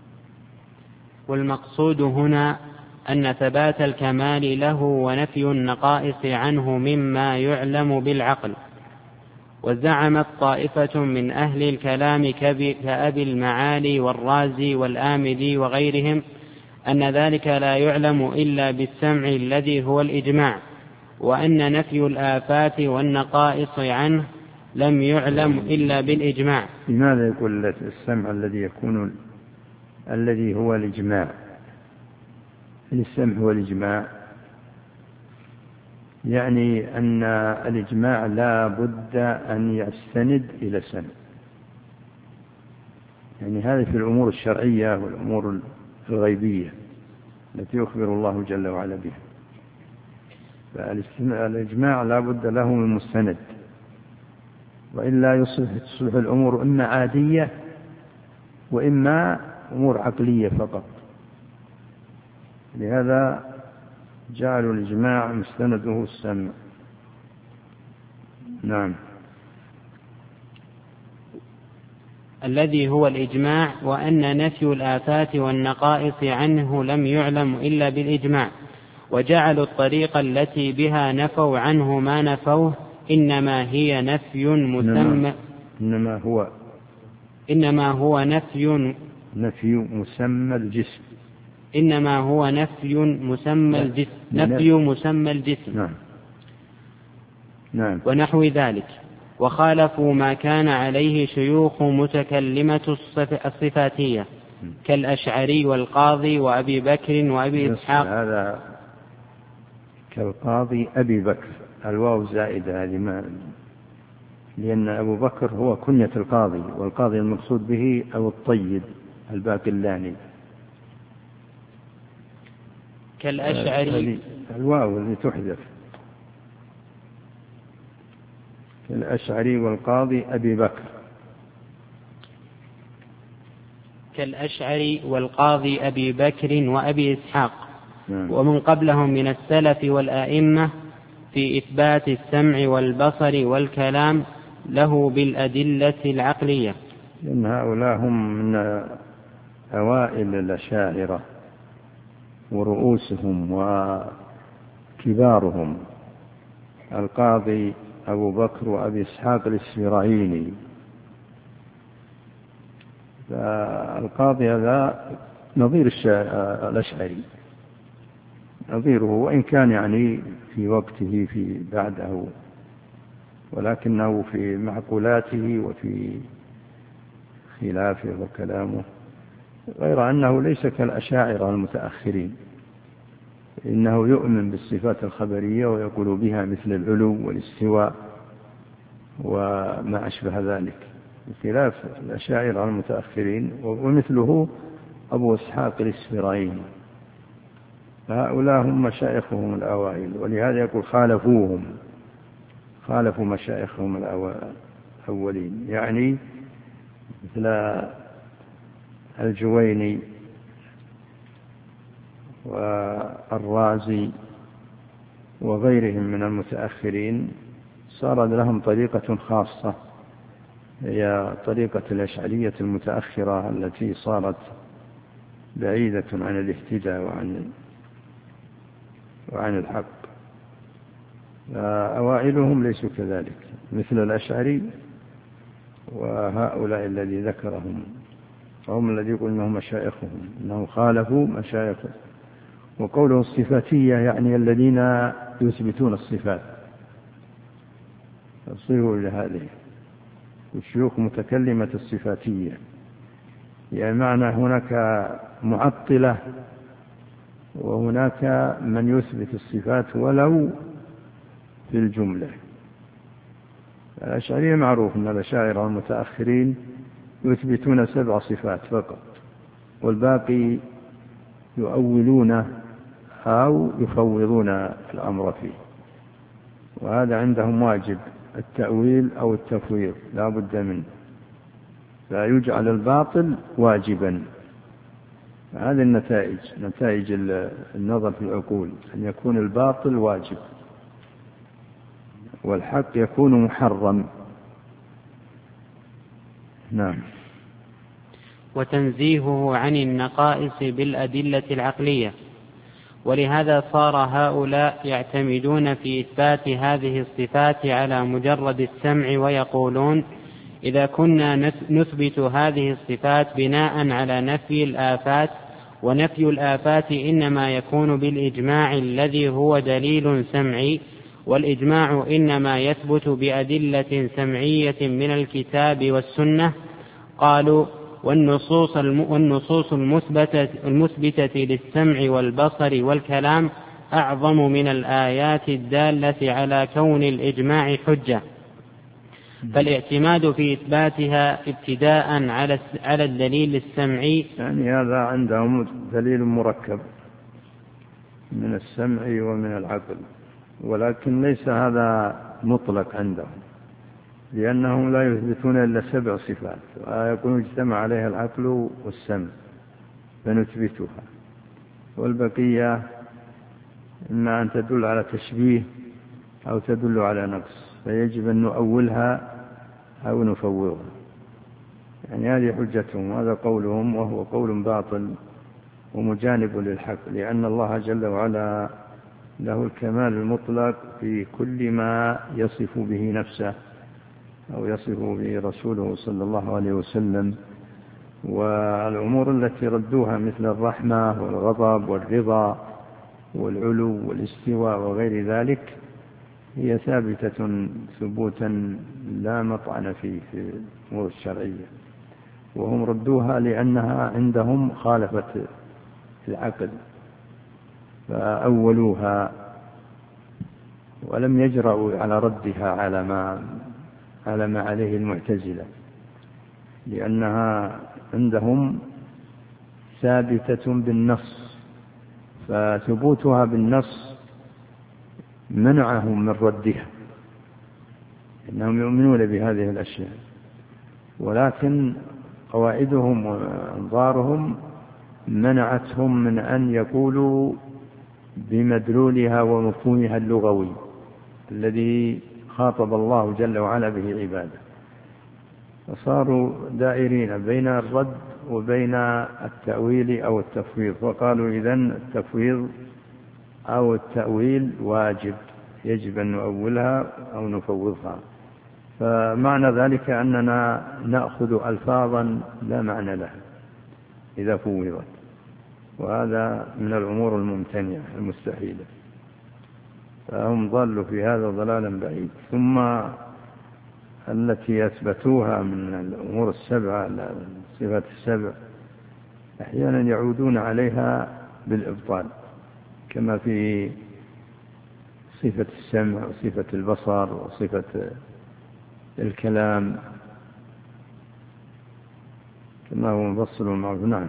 والمقصود هنا أن ثبات الكمال له ونفي النقائص عنه مما يعلم بالعقل. وزعمت طائفة من أهل الكلام كأبي المعالي والرازي والآمدي وغيرهم أن ذلك لا يعلم إلا بالسمع الذي هو الإجماع، وأن نفي الآفات والنقائص عنه لم يعلم إلا بالإجماع. لماذا يقول السمع الذي يكون الذي هو الإجماع؟ السمع هو الإجماع، يعني أن الإجماع لا بد أن يستند إلى السمع. يعني هذه في الأمور الشرعية والأمور الغيبية التي يخبر الله جل وعلا بها. فالإجماع لا بد له من مستند، وإلا يصبح تصبح الأمور إما عادية وإما أمور عقلية فقط. لهذا جعلوا الإجماع مستنده السمع. نعم. الذي هو الإجماع، وأن نفي الآفات والنقائص عنه لم يعلم إلا بالإجماع. وجعلوا الطريقة التي بها نفوا عنه ما نفوه إنما هي نفي مسمى إنما هو إنما هو نفي نفي مسمى الجسم إنما هو نفي مسمى الجسم نفي مسمى الجسم. نعم. نعم. ونحو ذلك. وخالفوا ما كان عليه شيوخ متكلمة الصفاتية كالأشعري والقاضي وأبي بكر وأبي إسحاق. هذا كالقاضي أبي بكر، الواو زائدة هذه ما، لأن أبو بكر هو كنية القاضي، والقاضي المقصود به أو الطيب الباقلاني. كالأشعري الواو الذي تحذف. كالأشعري والقاضي أبي بكر. كالأشعري والقاضي أبي بكر وأبي إسحاق. نعم. ومن قبلهم من السلف والآئمة في إثبات السمع والبصر والكلام له بالأدلة العقلية. لأن هؤلاء هم من أوائل الأشاعرة ورؤوسهم وكبارهم، القاضي أبو بكر وأبي إسحاق الإسفرايني. فالقاضي هذا نظير الأشعري، نظيره، وإن كان يعني في وقته في بعده، ولكنه في معقولاته وفي خلافه وكلامه، غير أنه ليس كالأشاعرة المتأخرين، إنه يؤمن بالصفات الخبرية ويقول بها مثل العلو والاستواء وما أشبه ذلك، بخلاف الأشاعرة المتأخرين. ومثله أبو إسحاق الإسفرايني. فهؤلاء هم مشايخهم الأوائل، ولهذا يقول خالفوهم، خالفوا مشايخهم الأولين، يعني مثل الجويني والرازي وغيرهم من المتأخرين، صار لهم طريقة خاصة هي طريقة الأشعرية المتأخرة التي صارت بعيدة عن الاهتداء وعن وعن الحق. أوائلهم ليسوا كذلك مثل الأشعري وهؤلاء الذي ذكرهم، هم الذي يقول إنهم مشايخهم، إنهم خالفوا مشايخهم. وقوله الصفاتية يعني الذين يثبتون الصفات، يصيروا إلى هذه الشيوخ متكلمة الصفاتية، يعني معنى هناك معطلة وهناك من يثبت الصفات ولو في الجملة. الأشعرية معروف أن الأشاعرة المتأخرين يثبتون سبع صفات فقط، والباقي يؤولون أو يفوضون الأمر فيه، وهذا عندهم واجب، التأويل أو التفويض لا بد منه، لا يجعل الباطل واجبا. هذه النتائج، نتائج النظر في العقول، أن يكون الباطل واجب والحق يكون محرم. نعم. وتنزيهه عن النقائص بالأدلة العقلية. ولهذا صار هؤلاء يعتمدون في إثبات هذه الصفات على مجرد السمع، ويقولون إذا كنا نثبت هذه الصفات بناء على نفي الآفات، ونفي الآفات إنما يكون بالإجماع الذي هو دليل سمعي، والإجماع إنما يثبت بأدلة سمعية من الكتاب والسنة. قالوا والنصوص والنصوص المثبتة, المثبتة للسمع والبصر والكلام أعظم من الآيات الدالة على كون الإجماع حجة، فالاعتماد في إثباتها ابتداء على الدليل السمعي. يعني هذا عندهم دليل مركب من السمع ومن العقل، ولكن ليس هذا مطلق عندهم، لأنهم لا يثبتون إلا سبع صفات، ويكون اجتمع عليها العقل والسمع فنثبتها، والبقية إما أن تدل على تشبيه أو تدل على نقص، فيجب أن نؤولها أو نفوضها. يعني هذه حجتهم، هذا قولهم، وهو قول باطل ومجانب للحق، لأن الله جل وعلا له الكمال المطلق في كل ما يصف به نفسه أو يصف به رسوله صلى الله عليه وسلم. والأمور التي ردوها مثل الرحمة والغضب والرضا والعلو والاستواء وغير ذلك هي ثابتة ثبوتا لا مطعن فيه في الأمور الشرعية، وهم ردوها لأنها عندهم خالفت العقل فأولوها، ولم يجرؤوا على ردها على ما على ما عليه المعتزلة، لأنها عندهم ثابتة بالنص، فثبوتها بالنص منعهم من ردها، إنهم يؤمنون بهذه الأشياء، ولكن قواعدهم وأنظارهم منعتهم من أن يقولوا بمدلولها ومفهومها اللغوي الذي خاطب الله جل وعلا به عباده، فصاروا دائرين بين الرد وبين التأويل أو التفويض، وقالوا إذن التفويض أو التأويل واجب، يجب أن نؤولها أو نفوضها. فمعنى ذلك أننا نأخذ ألفاظا لا معنى لها إذا فوضت، وهذا من الأمور الممتنعة المستحيلة، فهم ضلوا في هذا ضلالا بعيد. ثم التي أثبتوها من الأمور السبعة، صفات السبع، أحيانا يعودون عليها بالإبطال، كما في صفة السمع وصفة البصر وصفة الكلام كما هو مفصل معروف. نعم.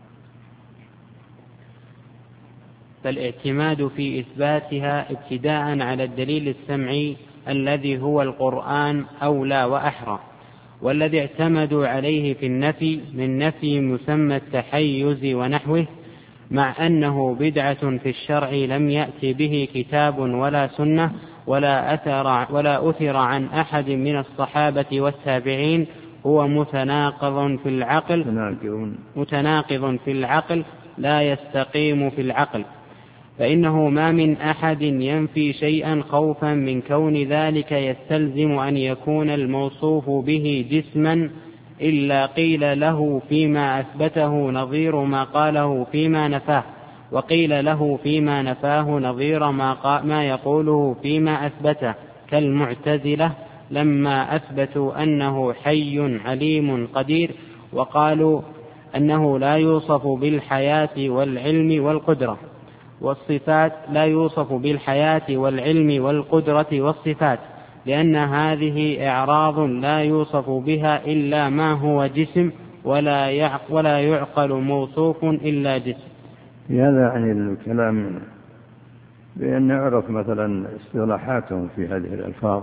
فالاعتماد في إثباتها ابتداء على الدليل السمعي الذي هو القرآن أولى وأحرى، والذي اعتمدوا عليه في النفي من نفي مسمى التحيز ونحوه، مع أنه بدعة في الشرع لم يأتي به كتاب ولا سنة ولا أثر, ولا أثر عن أحد من الصحابة والتابعين هو متناقض في العقل متناقض في العقل لا يستقيم في العقل، فإنه ما من أحد ينفي شيئا خوفا من كون ذلك يستلزم أن يكون الموصوف به جسما إلا قيل له فيما أثبته نظير ما قاله فيما نفاه، وقيل له فيما نفاه نظير ما, ما يقوله فيما أثبته، كالمعتزلة لما أثبتوا أنه حي عليم قدير وقالوا أنه لا يوصف بالحياة والعلم والقدرة والصفات، لا يوصف بالحياة والعلم والقدرة والصفات، لأن هذه إعراض لا يوصف بها إلا ما هو جسم ولا يعقل, ولا يعقل موصوف إلا جسم. هذا يعني الكلام بأن نعرف مثلا اصطلاحاتهم في هذه الألفاظ.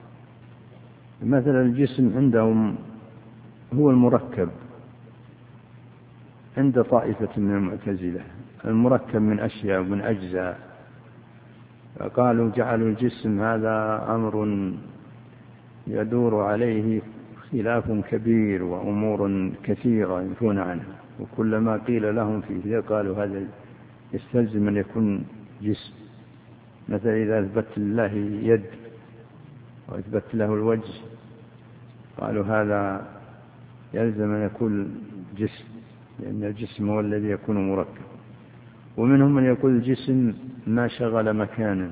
مثلا الجسم عندهم هو المركب، عند طائفة من المعتزلة المركب من أشياء ومن أجزاء، قالوا جعلوا الجسم هذا أمر يدور عليه خلاف كبير وأمور كثيرة ينفون عنها، وكلما قيل لهم فيه قالوا هذا يستلزم أن يكون جسم. مثلا إذا أثبت لله يد وأثبت له الوجه قالوا هذا يلزم أن يكون جسم، لأن الجسم هو الذي يكون مركب. ومنهم من يقول الجسم ما شغل مكانا،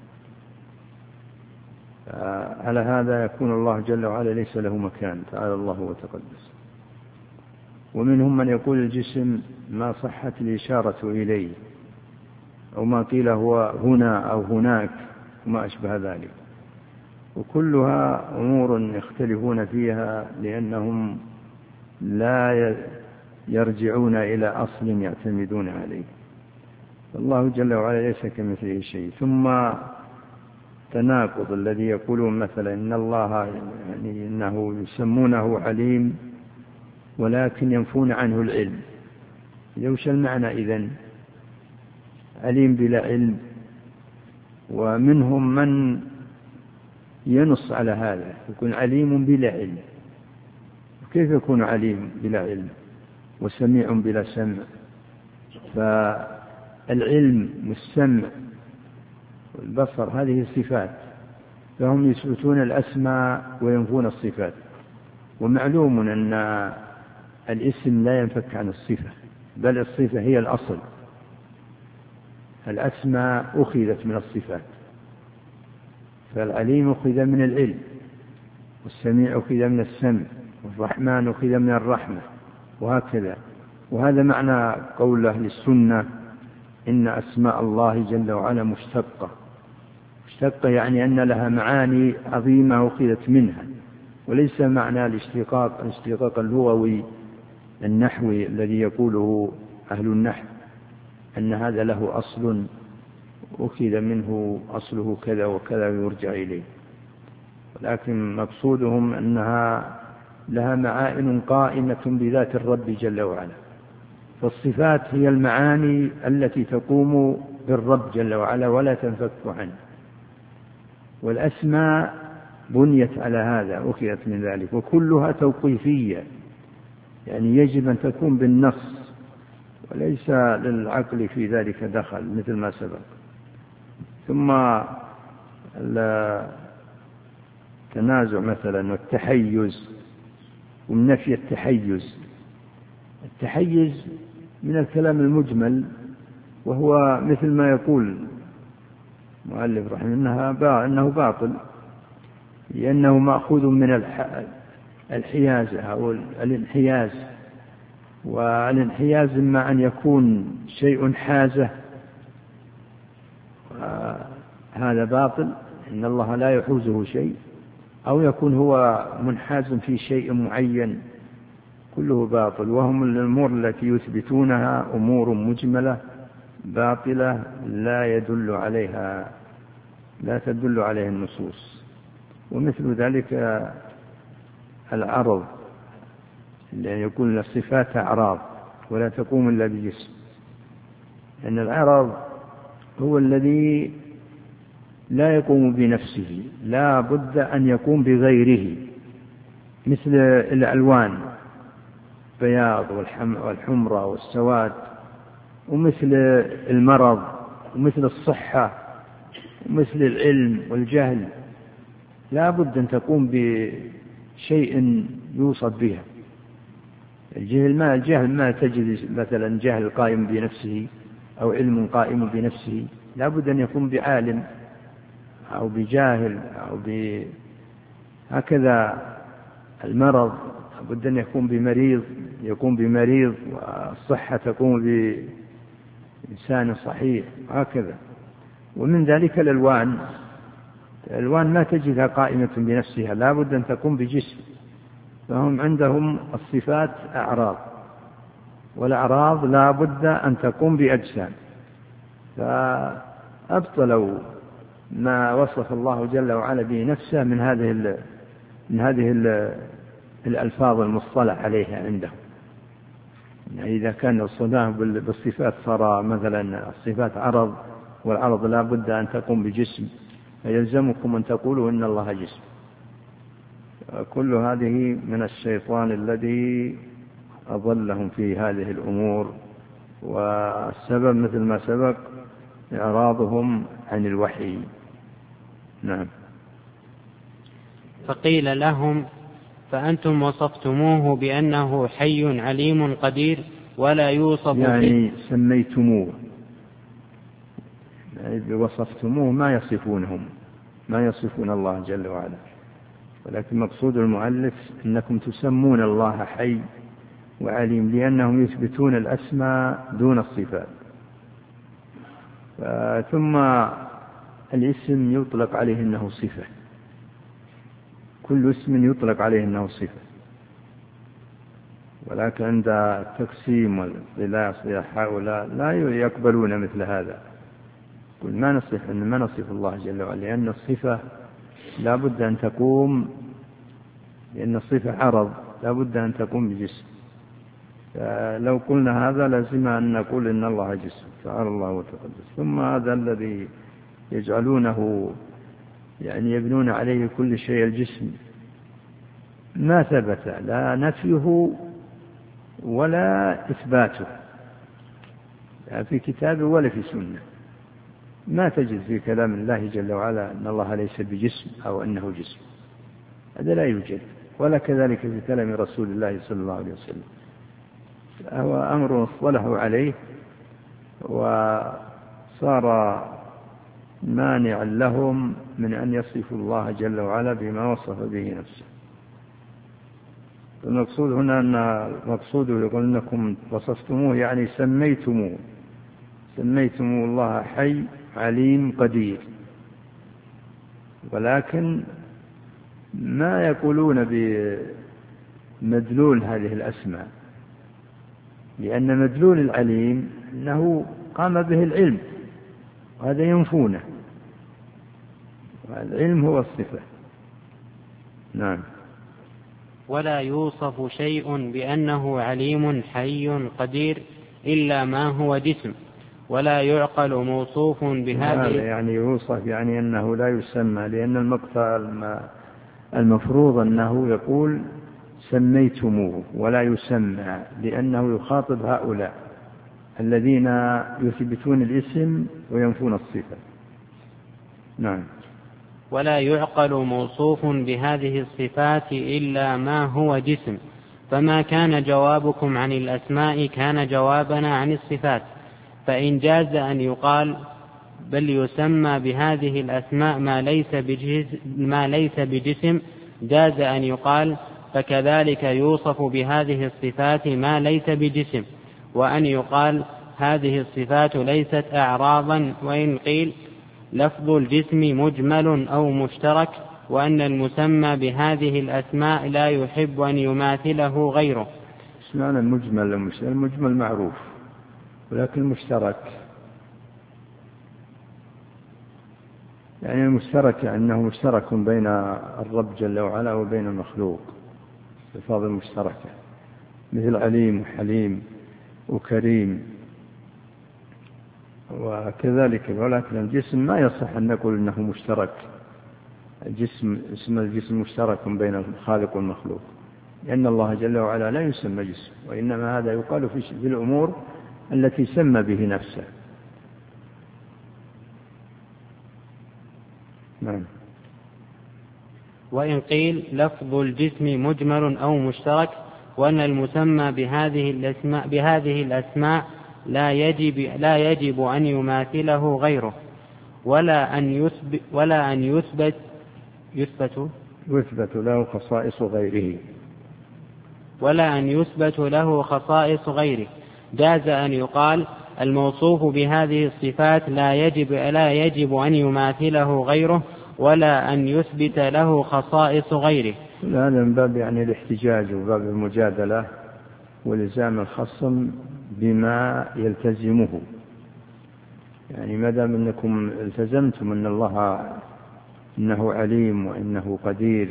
على هذا يكون الله جل وعلا ليس له مكان، تعالى الله وتقدس. ومنهم من يقول الجسم ما صحت الإشارة إليه، أو ما قيل هو هنا أو هناك وما أشبه ذلك. وكلها أمور يختلفون فيها لأنهم لا يرجعون إلى أصل يعتمدون عليه. الله جل وعلا ليس كمثله شيء. ثم تناقض الذي يقولون مثلا إن الله يعني إنه يسمونه عليم ولكن ينفون عنه العلم. وش المعنى إذن؟ عليم بلا علم. ومنهم من ينص على هذا يكون عليم بلا علم. كيف يكون عليم بلا علم وسميع بلا سمع؟ فالعلم والسمع والبصر هذه صفات، فهم يثبتون الأسماء وينفون الصفات. ومعلوم أن الاسم لا ينفك عن الصفة، بل الصفة هي الأصل. الأسماء أخذت من الصفات، فالعليم أخذ من العلم، والسميع أخذ من السمع، والرحمن أخذ من الرحمة، وهكذا. وهذا معنى قول أهل السنة إن أسماء الله جل وعلا مشتقة. مشتقة يعني أن لها معاني عظيمة أخذت منها، وليس معنى الاشتقاق الاشتقاق اللغوي النحوي الذي يقوله أهل النحو أن هذا له أصل أخذ منه أصله كذا وكذا ويرجع إليه، ولكن مقصودهم أنها لها معائن قائمة بذات الرب جل وعلا. فالصفات هي المعاني التي تقوم بالرب جل وعلا ولا تنفك عنه، والأسماء بنيت على هذا أخذت من ذلك، وكلها توقيفية يعني يجب أن تكون بالنص وليس للعقل في ذلك دخل مثل ما سبق. ثم التنازع مثلا والتحيز، ومن نفي التحيز. التحيز من الكلام المجمل، وهو مثل ما يقول مؤلف رحمه الله أنه باطل، لأنه مأخوذ من الحيازة أو الانحياز. والانحياز إما أن يكون شيء حازة، هذا باطل إن الله لا يحوزه شيء، أو يكون هو منحاز في شيء معين، كله باطل. وهم الأمور التي يثبتونها أمور مجملة باطلة لا يدل عليها لا تدل عليها النصوص. ومثل ذلك العرض، لأن يكون الصفات أعراض ولا تقوم إلا بجسم، أن العرض هو الذي لا يقوم بنفسه، لا بد أن يقوم بغيره. مثل الألوان، بياض والحمرة والسواد، ومثل المرض، ومثل الصحة، ومثل العلم والجهل. لا بد أن تقوم بشيء يوصف بها. الجهل ما الجهل ما تجد مثلا جهل قائم بنفسه أو علم قائم بنفسه، لا بد أن يكون بعالم أو بجاهل أو ب... هكذا المرض لا بد أن يكون بمريض يكون بمريض والصحة تكون بإنسان صحيح، هكذا. ومن ذلك الألوان، الألوان ما تجدها قائمة بنفسها، لا بد أن تكون بجسم. فهم عندهم الصفات أعراض، والأعراض لا بد أن تكون بأجسام. فأبطلوا ما وصف الله جل وعلا به نفسه من هذه ال من هذه ال الألفاظ المصطلح عليها عندهم. يعني إذا كان الصلاة بالصفات صار مثلا الصفات عرض، والعرض لا بد أن تقوم بجسم، فيلزمكم أن تقولوا إن الله جسم. كل هذه من الشيطان الذي أضلهم في هذه الأمور، والسبب مثل ما سبق إعراضهم عن الوحي. نعم. فقيل لهم: فأنتم وصفتموه بأنه حي عليم قدير ولا يوصف، يعني سميتموه، يعني وصفتموه، ما يصفونهم ما يصفون الله جل وعلا، ولكن مقصود المؤلف أنكم تسمون الله حي وعليم لأنهم يثبتون الأسماء دون الصفات. ثم الاسم يطلق عليه أنه صفة، كل اسم يطلق عليه أنه صفة، ولكن عند التقسيم والإصلاح هؤلاء لا يقبلون مثل هذا. قل ما نصف أن ما نصف الله جل وعلا، لأن الصفة لا بد أن تقوم، لأن الصفة عرض لا بد أن تقوم بجسم. لو قلنا هذا لازم أن نقول إن الله جسم، تعالى الله وتقدس. ثم هذا الذي يجعلونه يعني يبنون عليه كل شيء الجسم ما ثبت لا نفيه ولا إثباته، لا في كتاب ولا في سنة. ما تجد في كلام الله جل وعلا أن الله ليس بجسم أو أنه جسم، هذا لا يوجد. ولا كذلك في كلام رسول الله صلى الله عليه وسلم. هو أمر اصطلحوا عليه وصار مانعا لهم من أن يصفوا الله جل وعلا بما وصف به نفسه. المقصود هنا أن المقصود يقول أنكم وصفتموه يعني سميتموه سميتموه الله حي عليم قدير، ولكن ما يقولون بمدلول هذه الأسماء، لأن مدلول العليم أنه قام به العلم، وهذا ينفونه، والعلم هو الصفة. نعم. ولا يوصف شيء بأنه عليم حي قدير إلا ما هو جسم، ولا يعقل موصوف بهذا. يعني يوصف يعني أنه لا يسمى، لأن المقطع المفروض أنه يقول سميتموه ولا يسمى، لأنه يخاطب هؤلاء الذين يثبتون الاسم وينفون الصفة. نعم. ولا يعقل موصوف بهذه الصفات إلا ما هو جسم، فما كان جوابكم عن الأسماء كان جوابنا عن الصفات. فإن جاز أن يقال بل يسمى بهذه الأسماء ما ليس بجسم, ما ليس بجسم جاز أن يقال فكذلك يوصف بهذه الصفات ما ليس بجسم، وأن يقال هذه الصفات ليست أعراضا، وإن قيل لفظ الجسم مجمل أو مشترك، وأن المسمى بهذه الأسماء لا يحب أن يماثله غيره. معنى المجمل المجمل معروف، ولكن المشترك يعني المشترك أنه مشترك بين الرب جل وعلا وبين المخلوق، الفاظ المشتركة مثل عليم وحليم وكريم وكذلك. ولكن الجسم ما يصح أن نقول أنه مشترك، جسم اسم الجسم مشترك بين الخالق والمخلوق، لأن الله جل وعلا لا يسمى جسم، وإنما هذا يقال في الأمور التي سمى به نفسه. نعم. وإن قيل لفظ الجسم مجمل أو مشترك، وأن المسمى بهذه الأسماء, بهذه الأسماء لا يجب, لا يجب أن يماثله غيره، ولا أن يثبت, ولا أن يثبت, يثبت, يثبت له خصائص غيره ولا أن يثبت له خصائص غيره، جاز أن يقال الموصوف بهذه الصفات لا يجب, لا يجب أن يماثله غيره، ولا أن يثبت له خصائص غيره. هذا من باب يعني الاحتجاج وباب المجادلة والإلزام الخصم بما يلتزمه. يعني ما دام أنكم التزمتم أن الله إنه عليم وإنه قدير،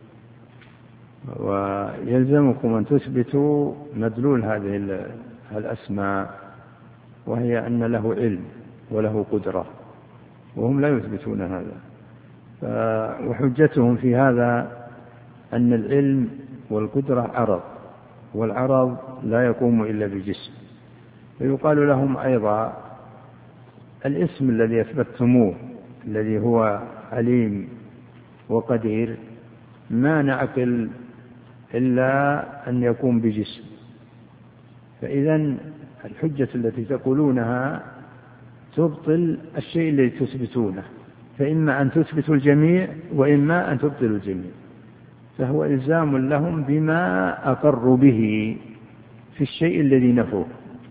ويلزمكم أن تثبتوا مدلول هذه الأسماء، وهي أن له علم وله قدرة، وهم لا يثبتون هذا. وحجتهم في هذا أن العلم والقدرة عرض، والعرض لا يقوم إلا بجسم. فيقال لهم أيضا الاسم الذي أثبتتموه الذي هو عليم وقدير ما نعقل إلا أن يقوم بجسم. فإذا الحجة التي تقولونها تبطل الشيء الذي تثبتونه، فإما أن تثبتوا الجميع وإما أن تبطلوا الجميع، فهو إلزام لهم بما أقروا به في الشيء الذي نفوه.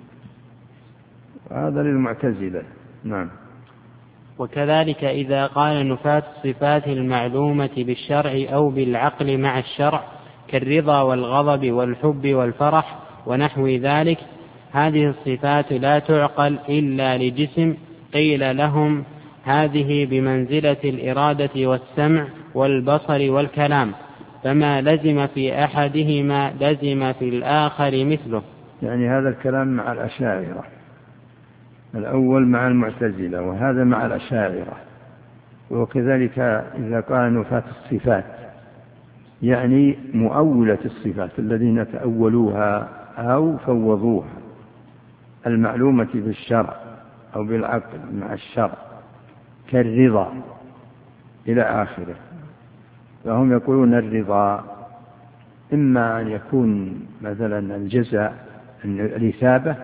هذا للمعتزلة. نعم. وكذلك إذا قال نفاة الصفات المعلومة بالشرع أو بالعقل مع الشرع كالرضا والغضب والحب والفرح ونحو ذلك، هذه الصفات لا تعقل إلا لجسم، قيل لهم هذه بمنزلة الإرادة والسمع والبصر والكلام، فما لزم في أحدهما لزم في الآخر مثله. يعني هذا الكلام مع الأشاعرة، الأول مع المعتزلة وهذا مع الأشاعرة. وكذلك إذا قال نفاة الصفات يعني مؤولة الصفات الذين تأولوها أو فوضوها المعلومة بالشرع أو بالعقل مع الشرع كالرضا إلى آخره. فهم يقولون الرضا إما أن يكون مثلا الجزاء الإثابة،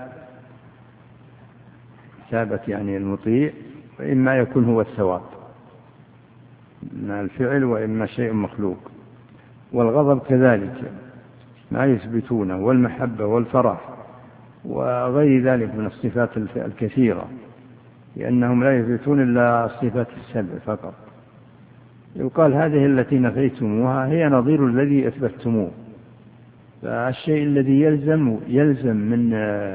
إثابة يعني المطيع، وإما يكون هو الثواب من الفعل، وإما شيء مخلوق. والغضب كذلك ما يثبتونه، والمحبة والفرح وغير ذلك من الصفات الكثيرة، لأنهم لا يثبتون إلا صفات السبع فقط. يقال هذه التي نفيتموها هي نظير الذي أثبتموه. فالشيء الذي يلزم يلزم من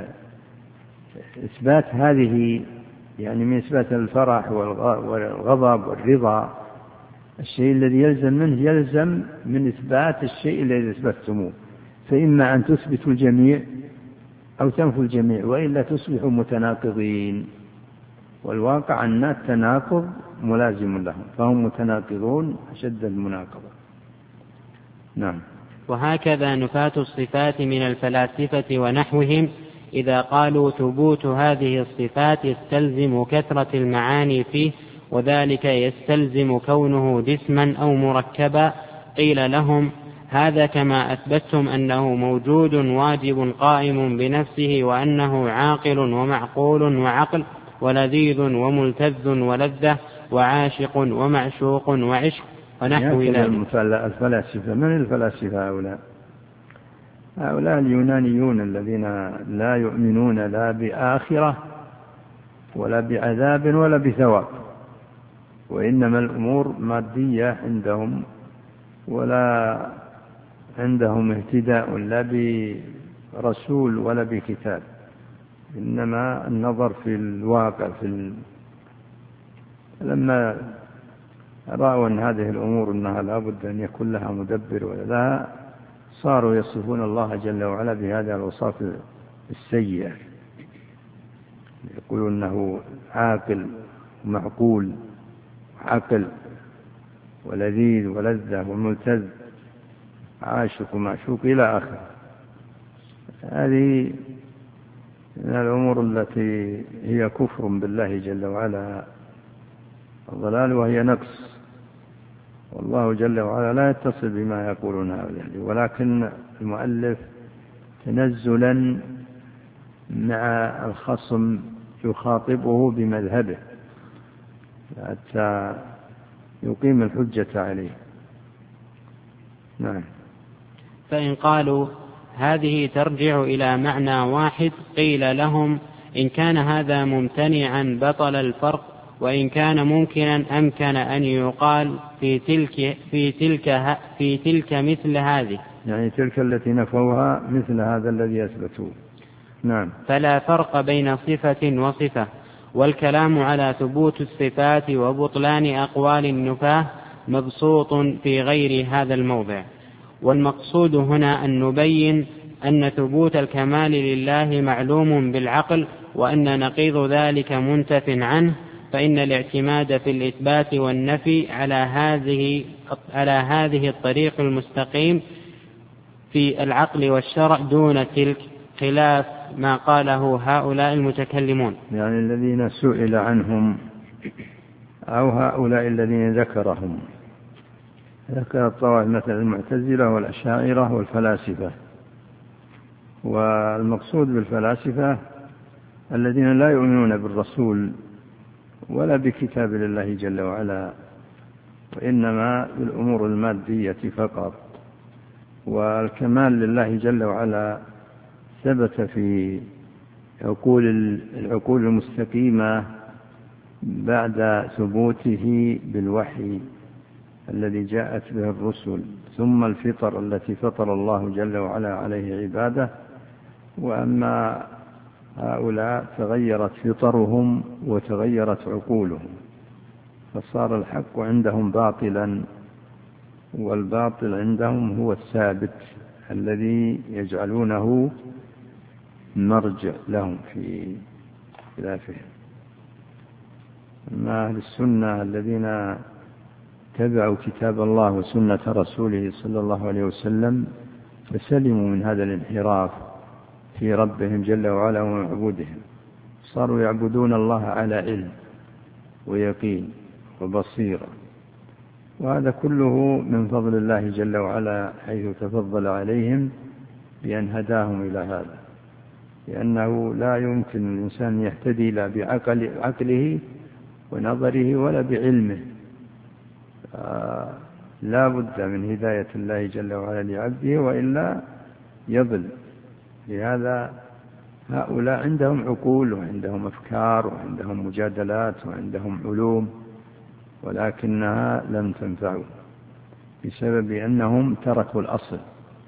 إثبات هذه يعني من إثبات الفرح والغضب والرضا، الشيء الذي يلزم منه يلزم من إثبات الشيء الذي أثبتموه. فإما أن تثبتوا الجميع أو تنفوا الجميع، وإلا تصبحوا متناقضين. والواقع أن التناقض ملازم لهم، فهم متناقضون أشد المناقضة. نعم. وهكذا نفاة الصفات من الفلاسفة ونحوهم إذا قالوا ثبوت هذه الصفات يستلزم كثرة المعاني فيه، وذلك يستلزم كونه جسما أو مركبا، قيل لهم هذا كما أثبتتم أنه موجود واجب قائم بنفسه، وأنه عاقل ومعقول وعقل ولذيذ وملتذ ولذة وعاشق ومعشوق وعشق ونحو ذلك. الفلاسفة من الفلاسفة هؤلاء؟ هؤلاء اليونانيون الذين لا يؤمنون لا بآخرة ولا بعذاب ولا بثواب، وإنما الأمور مادية عندهم، ولا عندهم اهتداء لا برسول ولا بكتاب، إنما النظر في الواقع. في ال... لما رأوا أن هذه الأمور أنها لا بد أن يكون لها مدبر ولا، صاروا يصفون الله جل وعلا بهذه الأوصاف السيئة، يقولون أنه عاقل ومعقول عقل ولذيذ ولذة وملتذ، عاشق ومعشوق إلى آخره. هذه من الأمور التي هي كفر بالله جل وعلا، الضلال، وهي نقص، والله جل وعلا لا يتصل بما يقولون هؤلاء، ولكن المؤلف تنزلا مع الخصم يخاطبه بمذهبه حتى يقيم الحجة عليه. نعم. فإن قالوا هذه ترجع إلى معنى واحد قيل لهم إن كان هذا ممتنعا بطل الفرق، وإن كان ممكنا أمكن أن يقال في تلك في تلك في تلك مثل هذه، يعني تلك التي نفوها مثل هذا الذي يثبتون. نعم. فلا فرق بين صفة وصفة، والكلام على ثبوت الصفات وبطلان أقوال النفاة مبسوط في غير هذا الموضع. والمقصود هنا أن نبين أن ثبوت الكمال لله معلوم بالعقل، وأن نقيض ذلك منتف عنه، فإن الاعتماد في الإثبات والنفي على هذه على هذه الطريق المستقيم في العقل والشرع دون تلك، خلاف ما قاله هؤلاء المتكلمون، يعني الذين سئل عنهم أو هؤلاء الذين ذكرهم، ذكر الطوائف مثل المعتزلة والأشاعرة والفلاسفة. والمقصود بالفلاسفة الذين لا يؤمنون بالرسول ولا بكتاب الله جل وعلا، وإنما بالأمور المادية فقط. والكمال لله جل وعلا ثبت في عقول العقول المستقيمة بعد ثبوته بالوحي الذي جاءت به الرسل، ثم الفطر التي فطر الله جل وعلا عليه عباده. وأما هؤلاء تغيرت فطرهم وتغيرت عقولهم، فصار الحق عندهم باطلا، والباطل عندهم هو الثابت الذي يجعلونه مرجع لهم في خلافهم. أما أهل السنة الذين تبعوا كتاب الله وسنة رسوله صلى الله عليه وسلم فسلموا من هذا الانحراف في ربهم جل وعلا ومعبودهم، صاروا يعبدون الله على علم ويقين وبصيرة. وهذا كله من فضل الله جل وعلا، حيث تفضل عليهم بأن هداهم إلى هذا، لأنه لا يمكن الإنسان يهتدي لا بعقله ونظره ولا بعلمه، لا بد من هداية الله جل وعلا لعبده، وإلا يضل. لهذا هؤلاء عندهم عقول وعندهم أفكار وعندهم مجادلات وعندهم علوم، ولكنها لم تنفعوا بسبب أنهم تركوا الأصل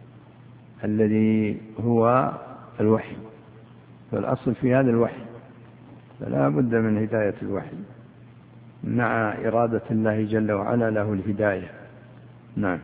الذي هو الوحي، فالأصل في هذا الوحي، فلا بد من هداية الوحي مع إرادة الله جل وعلا له الهداية. نعم.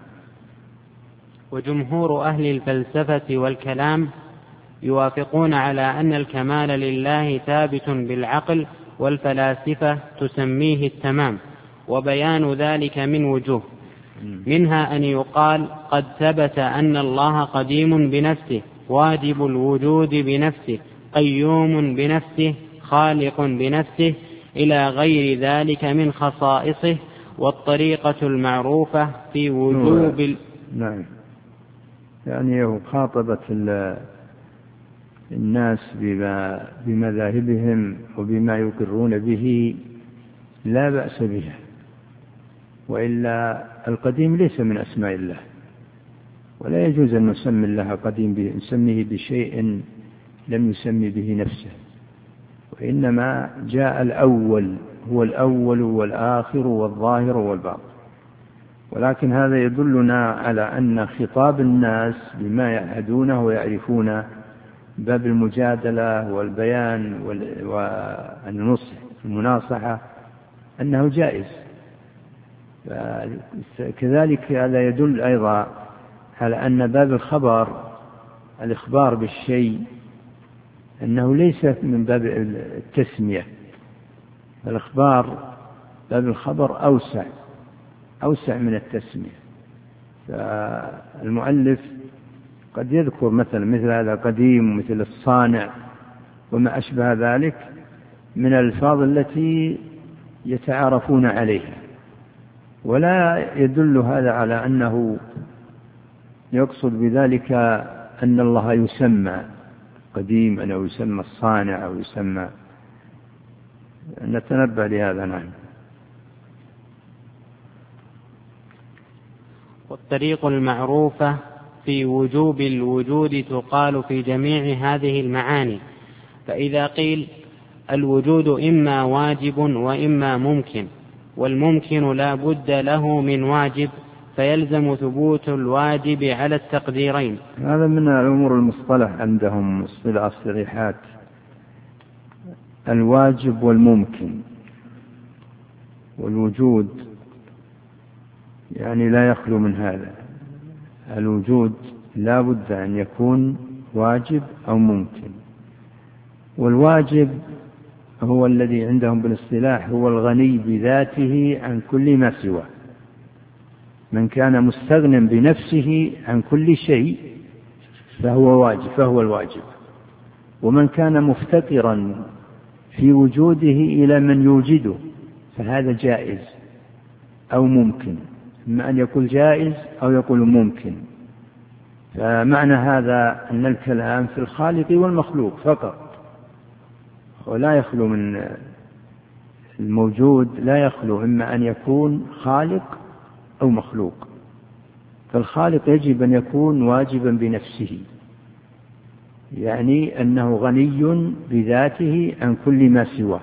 وجمهور أهل الفلسفة والكلام يوافقون على أن الكمال لله ثابت بالعقل، والفلاسفة تسميه التمام، وبيان ذلك من وجوه، منها أن يقال قد ثبت أن الله قديم بنفسه، واجب الوجود بنفسه، قيوم بنفسه، خالق بنفسه، إلى غير ذلك من خصائصه، والطريقة المعروفة في وجوب ال... نعم. يعني خاطبت الناس بما بمذاهبهم وبما يقرون به لا بأس بها، وإلا القديم ليس من أسماء الله، ولا يجوز أن نسمي الله قديم، نسميه بشيء لم يسمي به نفسه، وإنما جاء الأول، هو الأول والآخر والظاهر والباطن. ولكن هذا يدلنا على أن خطاب الناس بما يعهدونه ويعرفون باب المجادلة والبيان والنصح المناصحة أنه جائز. كذلك هذا يدل أيضا على أن باب الخبر، الإخبار بالشيء، أنه ليس من باب التسمية، الإخبار باب الخبر أوسع أوسع من التسمية. فالمؤلف قد يذكر مثلا مثل هذا قديم مثل الصانع وما أشبه ذلك من الألفاظ التي يتعارفون عليها، ولا يدل هذا على أنه يقصد بذلك أن الله يسمى قديم أو يسمى الصانع أو يسمى. نتنبه لهذا. نعم. والطريق المعروفة في وجوب الوجود تقال في جميع هذه المعاني. فإذا قيل الوجود إما واجب وإما ممكن، والممكن لا بد له من واجب، فيلزم ثبوت الواجب على التقديرين. هذا من الأمور المصطلح عندهم اصطلاح الصريحات، الواجب والممكن والوجود، يعني لا يخلو من هذا. الوجود لا بد أن يكون واجب أو ممكن، والواجب هو الذي عندهم بالاصطلاح هو الغني بذاته عن كل ما سواه. من كان مستغنى بنفسه عن كل شيء فهو واجب، فهو الواجب. ومن كان مفتقرا في وجوده إلى من يوجده فهذا جائز أو ممكن، إما أن يقول جائز أو يقول ممكن. فمعنى هذا أن الكلام في الخالق والمخلوق فقط، ولا يخلو من الموجود، لا يخلو إما أن يكون خالق أو مخلوق. فالخالق يجب أن يكون واجبا بنفسه، يعني أنه غني بذاته عن كل ما سواه.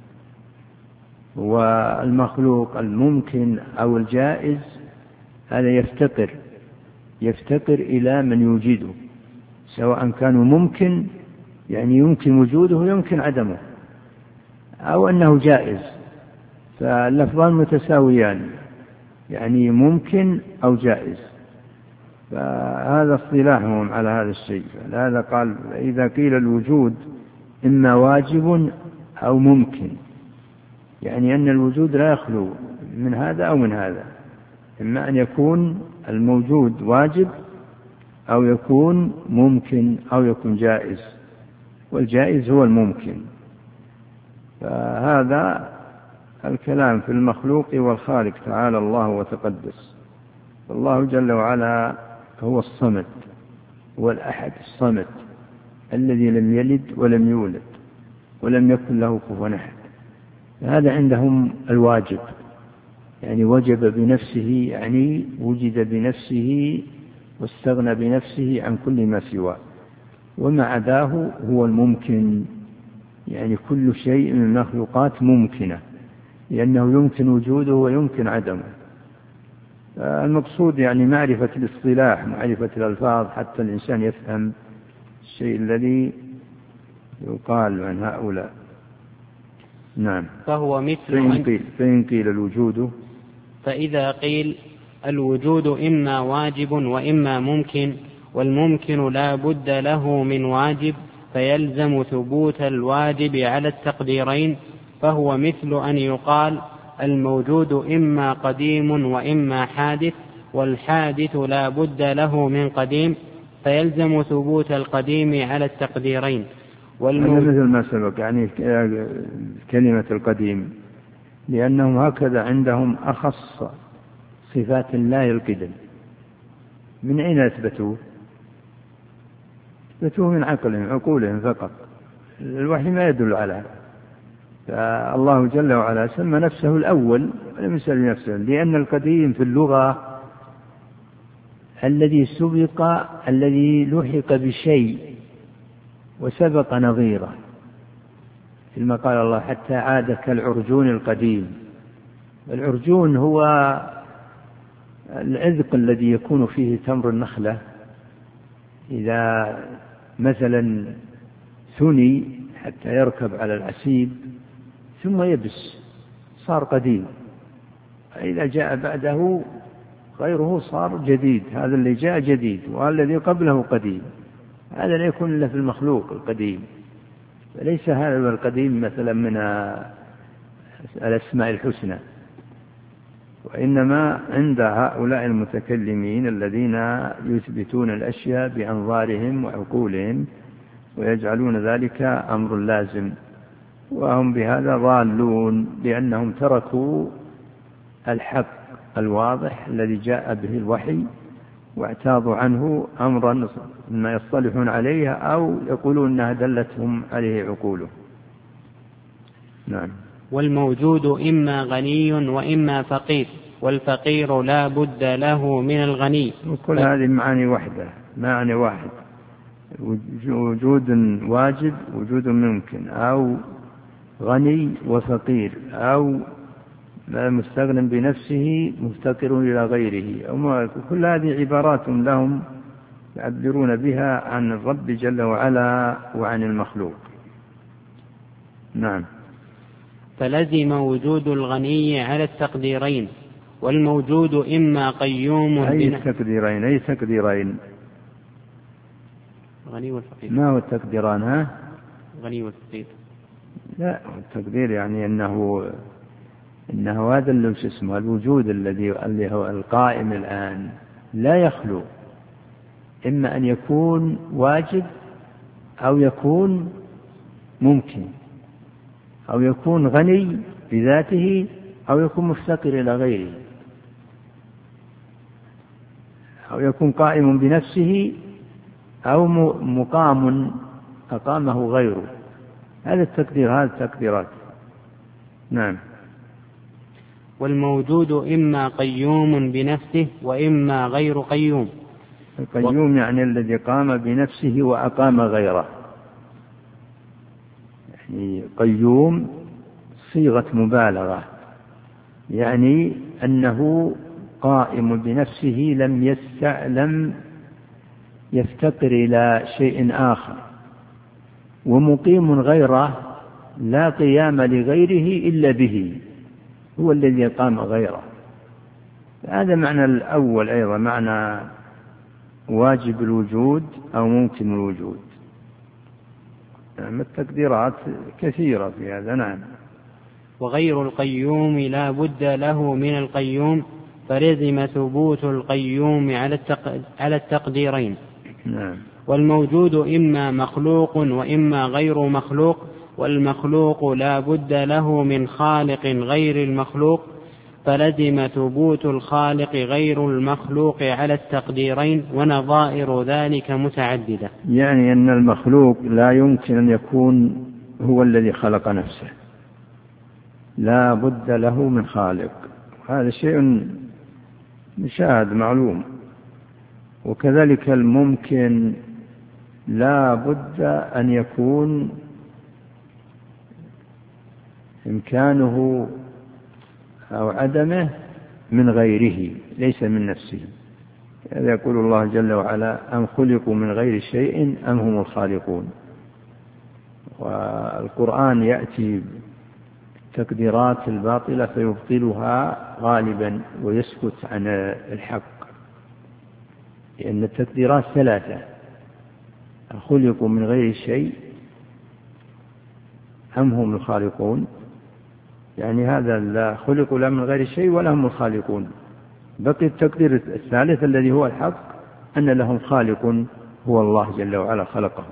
والمخلوق الممكن أو الجائز هذا يفتقر يفتقر إلى من يوجده، سواء كانوا ممكن يعني يمكن وجوده ويمكن عدمه، أو أنه جائز، فاللفظان متساويان، يعني ممكن أو جائز. فهذا اصطلاحهم على هذا الشيء. هذا قال إذا قيل الوجود إما واجب أو ممكن، يعني أن الوجود لا يخلو من هذا أو من هذا، إما أن يكون الموجود واجب أو يكون ممكن أو يكون جائز، والجائز هو الممكن. فهذا الكلام في المخلوق والخالق تعالى الله وتقدس. الله جل وعلا هو الصمد، هو الأحد الصمد الذي لم يلد ولم يولد ولم يكن له كفوا أحد. هذا عندهم الواجب، يعني وجب بنفسه، يعني وجد بنفسه واستغنى بنفسه عن كل ما سواه. وما عداه هو الممكن، يعني كل شيء من المخلوقات ممكنة، لأنه يمكن وجوده ويمكن عدمه. المقصود يعني معرفة الاصطلاح، معرفة الألفاظ، حتى الإنسان يفهم الشيء الذي يقال عن هؤلاء. نعم. فهو مثل فإن قيل, فإن قيل الوجود، فإذا قيل الوجود إما واجب وإما ممكن، والممكن لا بد له من واجب، فيلزم ثبوت الواجب على التقديرين. فهو مثل أن يقال الموجود إما قديم وإما حادث، والحادث لا بد له من قديم، فيلزم ثبوت القديم على التقديرين. والموجود مثل ما سبق، يعني كلمة القديم، لأنهم هكذا عندهم أخص صفات الله القدم. من أين أثبتوه؟ أثبتوه من عقلهم، عقولهم فقط، الوحي ما يدل على هذا. فالله جل وعلا سمى نفسه الأول ولم يسمي نفسه، لأن القديم في اللغة الذي سبق، الذي لحق بشيء وسبق نظيره، كما قال الله حتى عاد كالعرجون القديم. العرجون هو العذق الذي يكون فيه تمر النخلة، إذا مثلا ثني حتى يركب على العسيب ثم يبس صار قديم، فإذا جاء بعده غيره صار جديد. هذا اللي جاء جديد، والذي قبله قديم. هذا لا يكون إلا في المخلوق القديم، فليس هذا القديم مثلا من الأسماء الحسنى. وإنما عند هؤلاء المتكلمين الذين يثبتون الأشياء بأنظارهم وعقولهم ويجعلون ذلك أمر لازم، وهم بهذا ضالون لأنهم تركوا الحق الواضح الذي جاء به الوحي واعتاضوا عنه أمرا ما يصطلحون عليه أو يقولون أنها دلتهم عليه عقوله. نعم. والموجود إما غني وإما فقير، والفقير لا بد له من الغني. وكل هذه معاني واحدة، معنى واحد، وجود واجب وجود ممكن، أو غني وفقير، أو مستغن بنفسه مفتقر إلى غيره، كل هذه عبارات لهم يعبرون بها عن الرب جل وعلا وعن المخلوق. نعم. فلزم وجود الغني على التقديرين، والموجود إما قيوم. أي التقديرين؟ أي تقديرين؟ غني والفقير. ما هو التقديران؟ ها؟ غني والفقير. لا، التقدير يعني أنه إنه هذا اللي اسمه الوجود الذي اللي هو القائم الآن لا يخلو، إما أن يكون واجب أو يكون ممكن، أو يكون غني بذاته أو يكون مفتقر إلى غيره، أو يكون قائم بنفسه أو مقام أقامه غيره. هذا التقدير، هذا التقديرات. نعم. والموجود إما قيوم بنفسه وإما غير قيوم. القيوم يعني الذي قام بنفسه وأقام غيره، يعني قيوم صيغة مبالغة، يعني أنه قائم بنفسه لم يستع لم يفتقر إلى شيء آخر، ومقيم غيره لا قيام لغيره إلا به، هو الذي قام غيره. هذا معنى الأول، أيضا معنى واجب الوجود أو ممكن الوجود. يعني التقديرات كثيرة في هذا. نعم. وغير القيوم لا بد له من القيوم، فلزم ثبوت القيوم على التقديرين. نعم. والموجود إما مخلوق وإما غير مخلوق، والمخلوق لا بد له من خالق غير المخلوق، فلزم ثبوت الخالق غير المخلوق على التقديرين، ونظائر ذلك متعددة. يعني أن المخلوق لا يمكن أن يكون هو الذي خلق نفسه، لا بد له من خالق، هذا شيء مشاهد معلوم. وكذلك الممكن لا بد أن يكون إمكانه أو عدمه من غيره ليس من نفسه. هذا يقول الله جل وعلا: أم خلقوا من غير شيء أم هم الخالقون. والقرآن يأتي التقديرات الباطلة فيبطلها غالبا ويسكت عن الحق، لأن التقديرات ثلاثة: خلقوا من غير شيء أم هم الخالقون، يعني هذا لا خلقوا لا من غير شيء ولا هم الخالقون. بقي التقدير الثالث الذي هو الحق، أن لهم خالق هو الله جل وعلا خلقهم.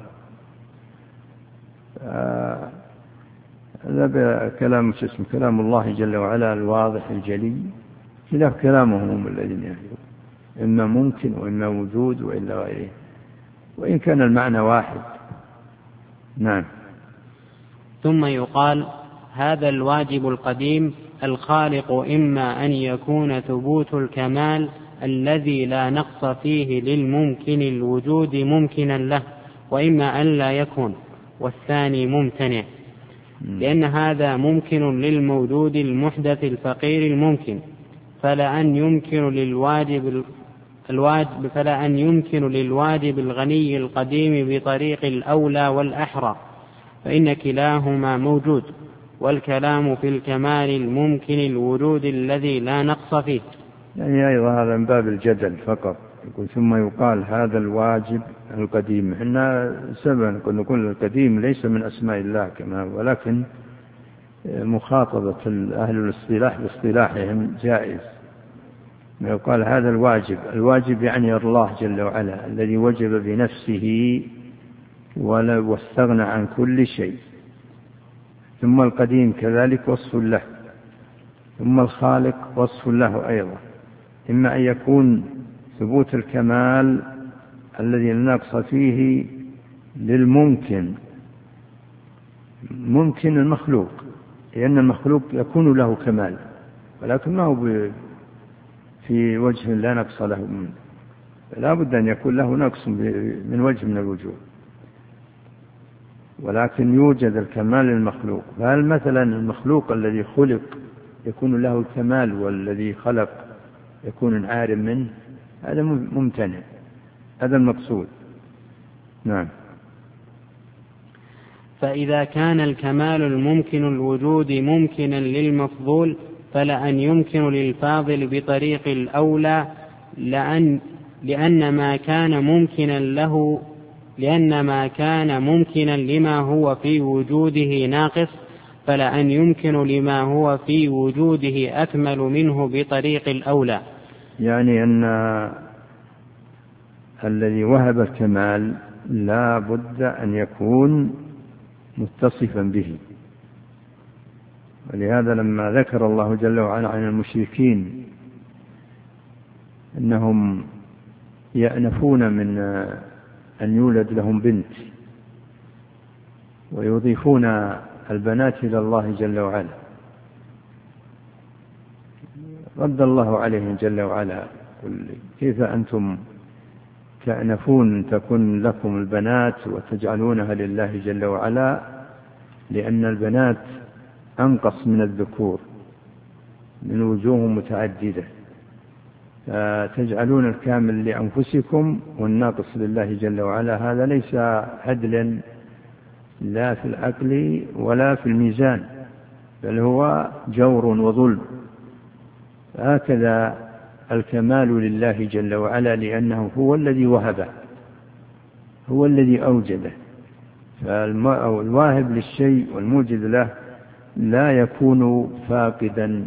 هذا كلام اسم كلام الله جل وعلا الواضح الجلي، خلاف كلامهم الذين يعلمون إما ممكن وإما وجود وإلا غيره، وإن كان المعنى واحد. نعم. ثم يقال: هذا الواجب القديم الخالق إما أن يكون ثبوت الكمال الذي لا نقص فيه للممكن الوجود ممكنا له، وإما أن لا يكون، والثاني ممتنع، لأن هذا ممكن للموجود المحدث الفقير الممكن، فلا أن يمكن للواجب الواجب فلا أن يمكن للواجب الغني القديم بطريق الأولى والأحرى، فإن كلاهما موجود، والكلام في الكمال الممكن الوجود الذي لا نقص فيه. يعني أيضا هذا من باب الجدل فقط. يقول ثم يقال هذا الواجب القديم. احنا سبق كنا نقول القديم ليس من أسماء الله كما، ولكن مخاطبة أهل الاصطلاح باصطلاحهم جائز، يقال هذا الواجب. الواجب يعني الله جل وعلا الذي وجب بنفسه واستغنى عن كل شيء. ثم القديم كذلك وصف له، ثم الخالق وصف له أيضا. إما أن يكون ثبوت الكمال الذي لا نقص فيه للممكن، ممكن المخلوق، لأن المخلوق يكون له كمال ولكن ما هو في وجه لا نقص له منه، لا بد أن يكون له نقص من وجه من الوجوه، ولكن يوجد الكمال للمخلوق. فهل مثلا المخلوق الذي خلق يكون له الكمال والذي خلق يكون عار منه؟ هذا ممتنع، هذا المقصود. نعم. فإذا كان الكمال الممكن الوجود ممكنا للمفضول فلأن يمكن للفاضل بطريق الأولى، لأن, لأن ما كان ممكنا له لأن ما كان ممكنا لما هو في وجوده ناقص، فلأن يمكن لما هو في وجوده أكمل منه بطريق الأولى. يعني أن الذي وهب الكمال لا بد أن يكون متصفا به. ولهذا لما ذكر الله جل وعلا عن المشركين أنهم يأنفون من أن يولد لهم بنت ويضيفون البنات إلى الله جل وعلا، رد الله عليهم جل وعلا: كيف أنتم تأنفون تكون لكم البنات وتجعلونها لله جل وعلا، لأن البنات أنقص من الذكور من وجوه متعددة، فتجعلون الكامل لأنفسكم والناقص لله جل وعلا. هذا ليس عدلا لا في العقل ولا في الميزان، بل هو جور وظلم. هكذا الكمال لله جل وعلا، لأنه هو الذي وهبه، هو الذي أوجده. فالواهب للشيء والموجد له لا يكون فاقدا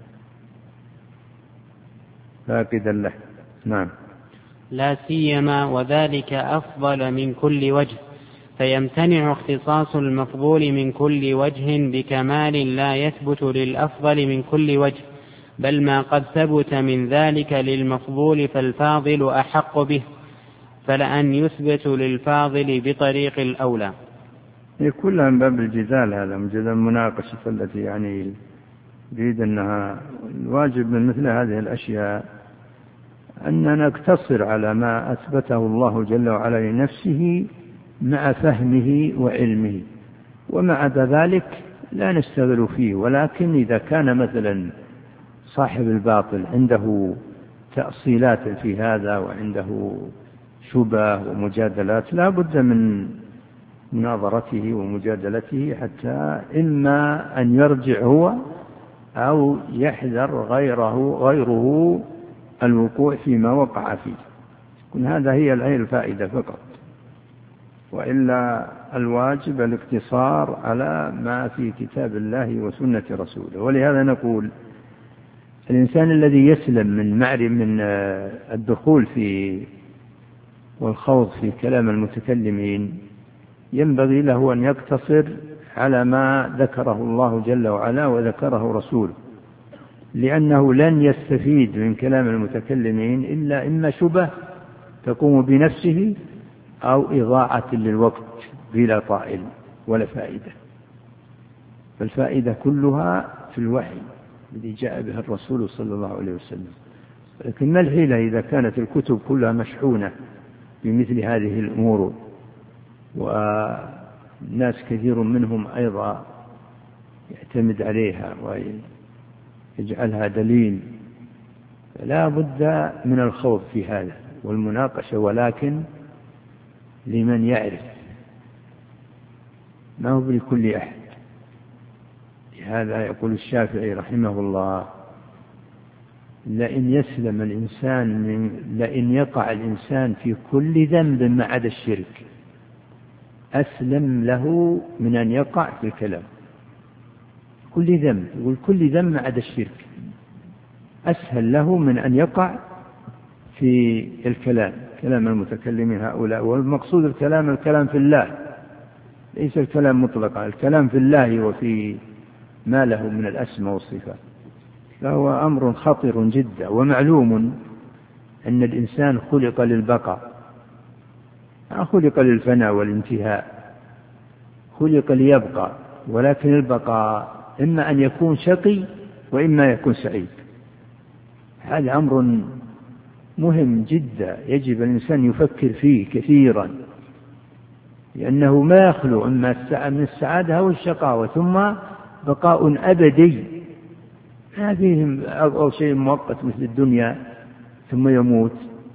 فاقدا له. نعم. لا سيما وذلك أفضل من كل وجه، فيمتنع اختصاص المفضول من كل وجه بكمال لا يثبت للأفضل من كل وجه، بل ما قد ثبت من ذلك للمفضول فالفاضل أحق به، فلأن يثبت للفاضل بطريق الأولى. كلها من باب الجدال، هذا من جدال المناقشة التي يعني يريد أنها الواجب من مثل هذه الأشياء أن نقتصر على ما أثبته الله جل وعلا لنفسه مع فهمه وعلمه، ومع ذلك لا نشتغل فيه. ولكن إذا كان مثلا صاحب الباطل عنده تأصيلات في هذا وعنده شبه ومجادلات، لا بد من مناظرته ومجادلته، حتى إما أن يرجع هو أو يحذر غيره غيره الوقوع فيما وقع فيه. كن هذا هي الفائدة فقط، وإلا الواجب الاقتصار على ما في كتاب الله وسنة رسوله. ولهذا نقول الإنسان الذي يسلم من معرفة من الدخول في والخوض في كلام المتكلمين ينبغي له أن يقتصر على ما ذكره الله جل وعلا وذكره رسوله، لأنه لن يستفيد من كلام المتكلمين إلا إما شبه تقوم بنفسه أو إضاعة للوقت بلا طائل ولا فائدة. فالفائدة كلها في الوحي الذي جاء به الرسول صلى الله عليه وسلم. لكن ما الحيلة إذا كانت الكتب كلها مشحونة بمثل هذه الأمور، والناس كثير منهم أيضا يعتمد عليها ويجعلها دليل. لا بد من الخوض في هذا والمناقشة، ولكن لمن يعرف، ما هو لكل أحد. لهذا يقول الشافعي رحمه الله: لئن يسلم الإنسان من لئن يقع الإنسان في كل ذنب ما عدا الشرك أسلم له من أن يقع في الكلام. كل ذنب، يقول كل ذنب ما عدا الشرك أسهل له من أن يقع في الكلام كلام المتكلمين هؤلاء. والمقصود الكلام الكلام في الله، ليس الكلام مطلقا، الكلام في الله وفي ما له من الأسماء والصفات. فهو أمر خطر جدا. ومعلوم أن الإنسان خلق للبقاء، ما خلق للفناء والانتهاء، خلق ليبقى، ولكن البقاء إما أن يكون شقي وإما يكون سعيد. هذا أمر مهم جدا يجب الإنسان يفكر فيه كثيرا، لأنه ما يخلو إما من السعادة أو الشقاوة، ثم بقاء أبدي ما فيه أو شيء مؤقت مثل الدنيا ثم يموت.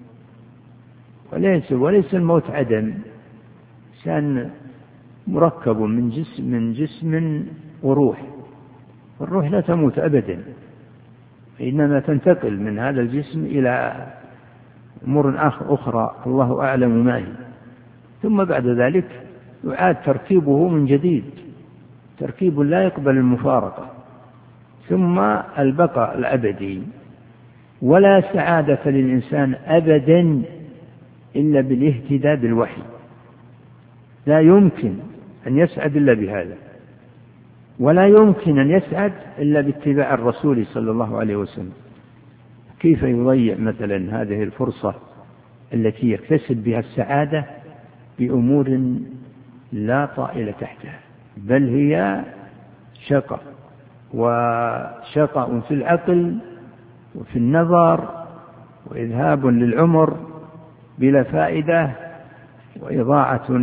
وليس وليس الموت عدم، إنسان مركب من جسم من جسم وروح، والروح لا تموت أبدا، إنما تنتقل من هذا الجسم إلى أمور أخرى الله أعلم ما هي، ثم بعد ذلك يعاد تركيبه من جديد، تركيب لا يقبل المفارقة، ثم البقاء الأبدي. ولا سعادة للإنسان أبدا إلا بالاهتداء بالوحي، لا يمكن أن يسعد إلا بهذا، ولا يمكن أن يسعد إلا باتباع الرسول صلى الله عليه وسلم. كيف يضيع مثلا هذه الفرصة التي يكتسب بها السعادة بأمور لا طائل تحتها، بل هي شقاء، وشقاء في العقل وفي النظر، وإذهاب للعمر بلا فائدة، وإضاعة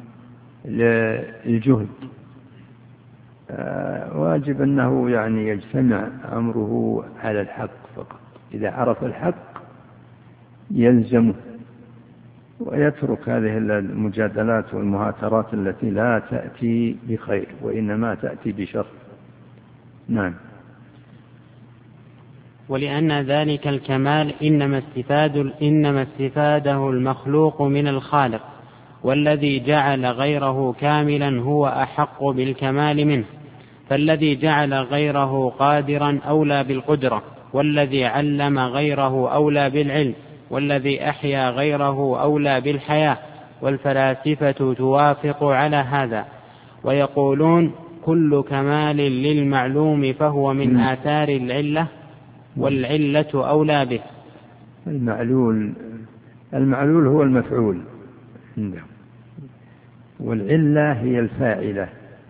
للجهد. واجب أنه يعني يجتمع أمره على الحق فقط، إذا عرف الحق يلزمه ويترك هذه المجادلات والمهاترات التي لا تأتي بخير وإنما تأتي بشر. نعم. ولأن ذلك الكمال إنما استفاد إنما استفاده المخلوق من الخالق، والذي جعل غيره كاملا هو أحق بالكمال منه، فالذي جعل غيره قادرا أولى بالقدرة، والذي علم غيره أولى بالعلم، والذي أحيا غيره أولى بالحياة. والفلاسفة توافق على هذا، ويقولون كل كمال للمعلوم فهو من آثار العلة، والعلة أولى به. المعلول المعلول هو المفعول عنده، والعلة هي الفاعلة.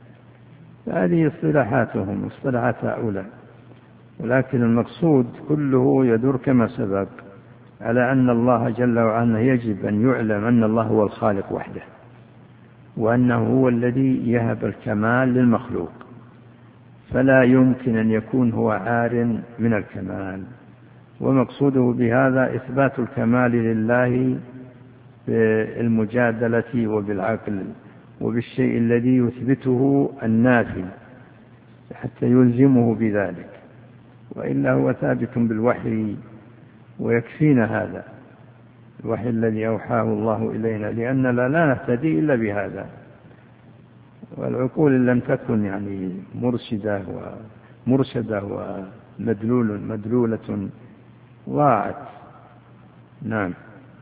هذه اصطلاحاتهم اصطلاحات هؤلاء، ولكن المقصود كله يدور كما سبق على أن الله جل وعلا يجب أن يعلم أن الله هو الخالق وحده، وأنه هو الذي يهب الكمال للمخلوق، فلا يمكن أن يكون هو عار من الكمال. ومقصوده بهذا إثبات الكمال لله بالمجادلة وبالعقل وبالشيء الذي يثبته النافي حتى يلزمه بذلك، وإلا هو ثابت بالوحي ويكفينا هذا الوحي الذي أوحاه الله إلينا، لأننا لا نهتدي إلا بهذا. والعقول لم تكن يعني مرشدة ومرشدة ومدلول مدلولة ضاعت. نعم.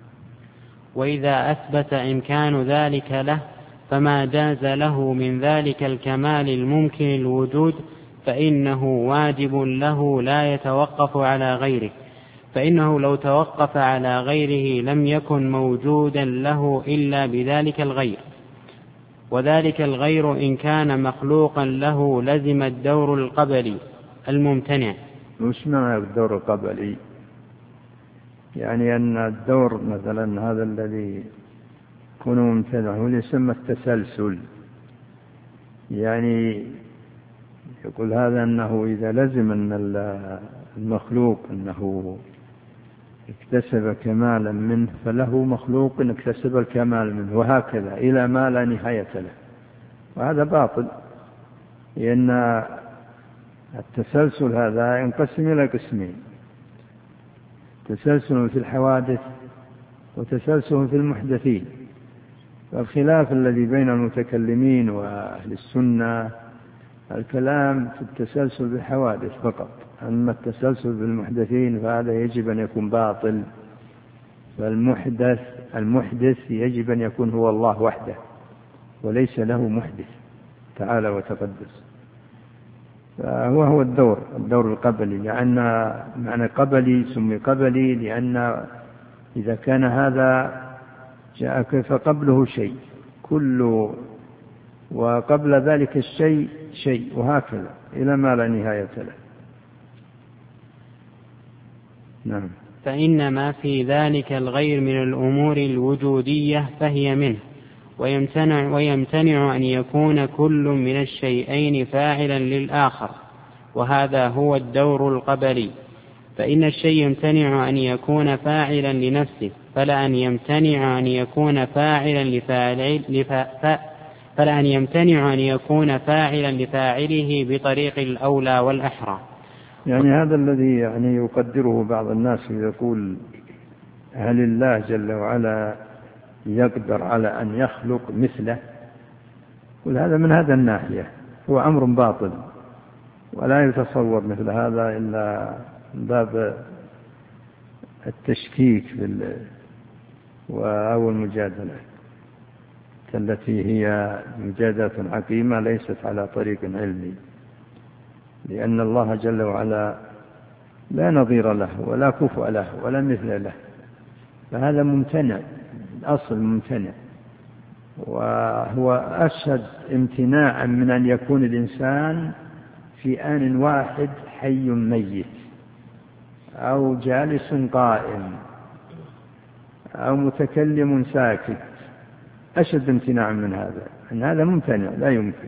وإذا أثبت إمكان ذلك له فما جاز له من ذلك الكمال الممكن الوجود فإنه واجب له لا يتوقف على غيره، فإنه لو توقف على غيره لم يكن موجودا له إلا بذلك الغير، وذلك الغير إن كان مخلوقا له لزم الدور القبلي الممتنع. وش معنى الدور القبلي؟ يعني أن الدور مثلا هذا الذي يكون ممتنع هو يسمى التسلسل، يعني يقول هذا أنه إذا لزم أن المخلوق أنه اكتسب كمالا منه فله مخلوق اكتسب الكمال منه، وهكذا إلى ما لا نهاية له. وهذا باطل، لأن التسلسل هذا ينقسم إلى قسمين: تسلسل في الحوادث وتسلسل في المحدثين. فالخلاف الذي بين المتكلمين وأهل السنة الكلام في التسلسل بالحوادث فقط، أما التسلسل بالمحدثين فهذا يجب أن يكون باطل. فالمحدث المحدث يجب أن يكون هو الله وحده وليس له محدث تعالى وتقدس. فهو هو الدور الدور القبلي، لأن معنى قبلي سمي قبلي لأن إذا كان هذا جاء فقبله شيء كل وقبل ذلك الشيء شيء وهكذا إلى ما لا نهاية له. نعم. فإنما في ذلك الغير من الأمور الوجودية فهي منه، ويمتنع, ويمتنع أن يكون كل من الشيئين فاعلا للآخر، وهذا هو الدور القبلي. فإن الشيء يمتنع أن يكون فاعلا لنفسه، فلا أن يمتنع أن يكون فاعلا لفاعل لفا فلا أن يمتنع أن يكون فاعلا لفاعله بطريق الأولى والأحرى. يعني هذا الذي يعني يقدره بعض الناس يقول هل الله جل وعلا يقدر على أن يخلق مثله؟ قل هذا من هذا الناحية هو أمر باطل، ولا يتصور مثل هذا إلا من باب التشكيك أو المجادلة التي هي مجادلة عقيمة ليست على طريق علمي، لأن الله جل وعلا لا نظير له ولا كفء له ولا مثل له، فهذا ممتنع، الأصل ممتنع. وهو أشد امتناعا من أن يكون الإنسان في آن واحد حي ميت أو جالس قائم أو متكلم ساكت، أشد امتناعا من هذا، أن هذا ممتنع لا يمكن.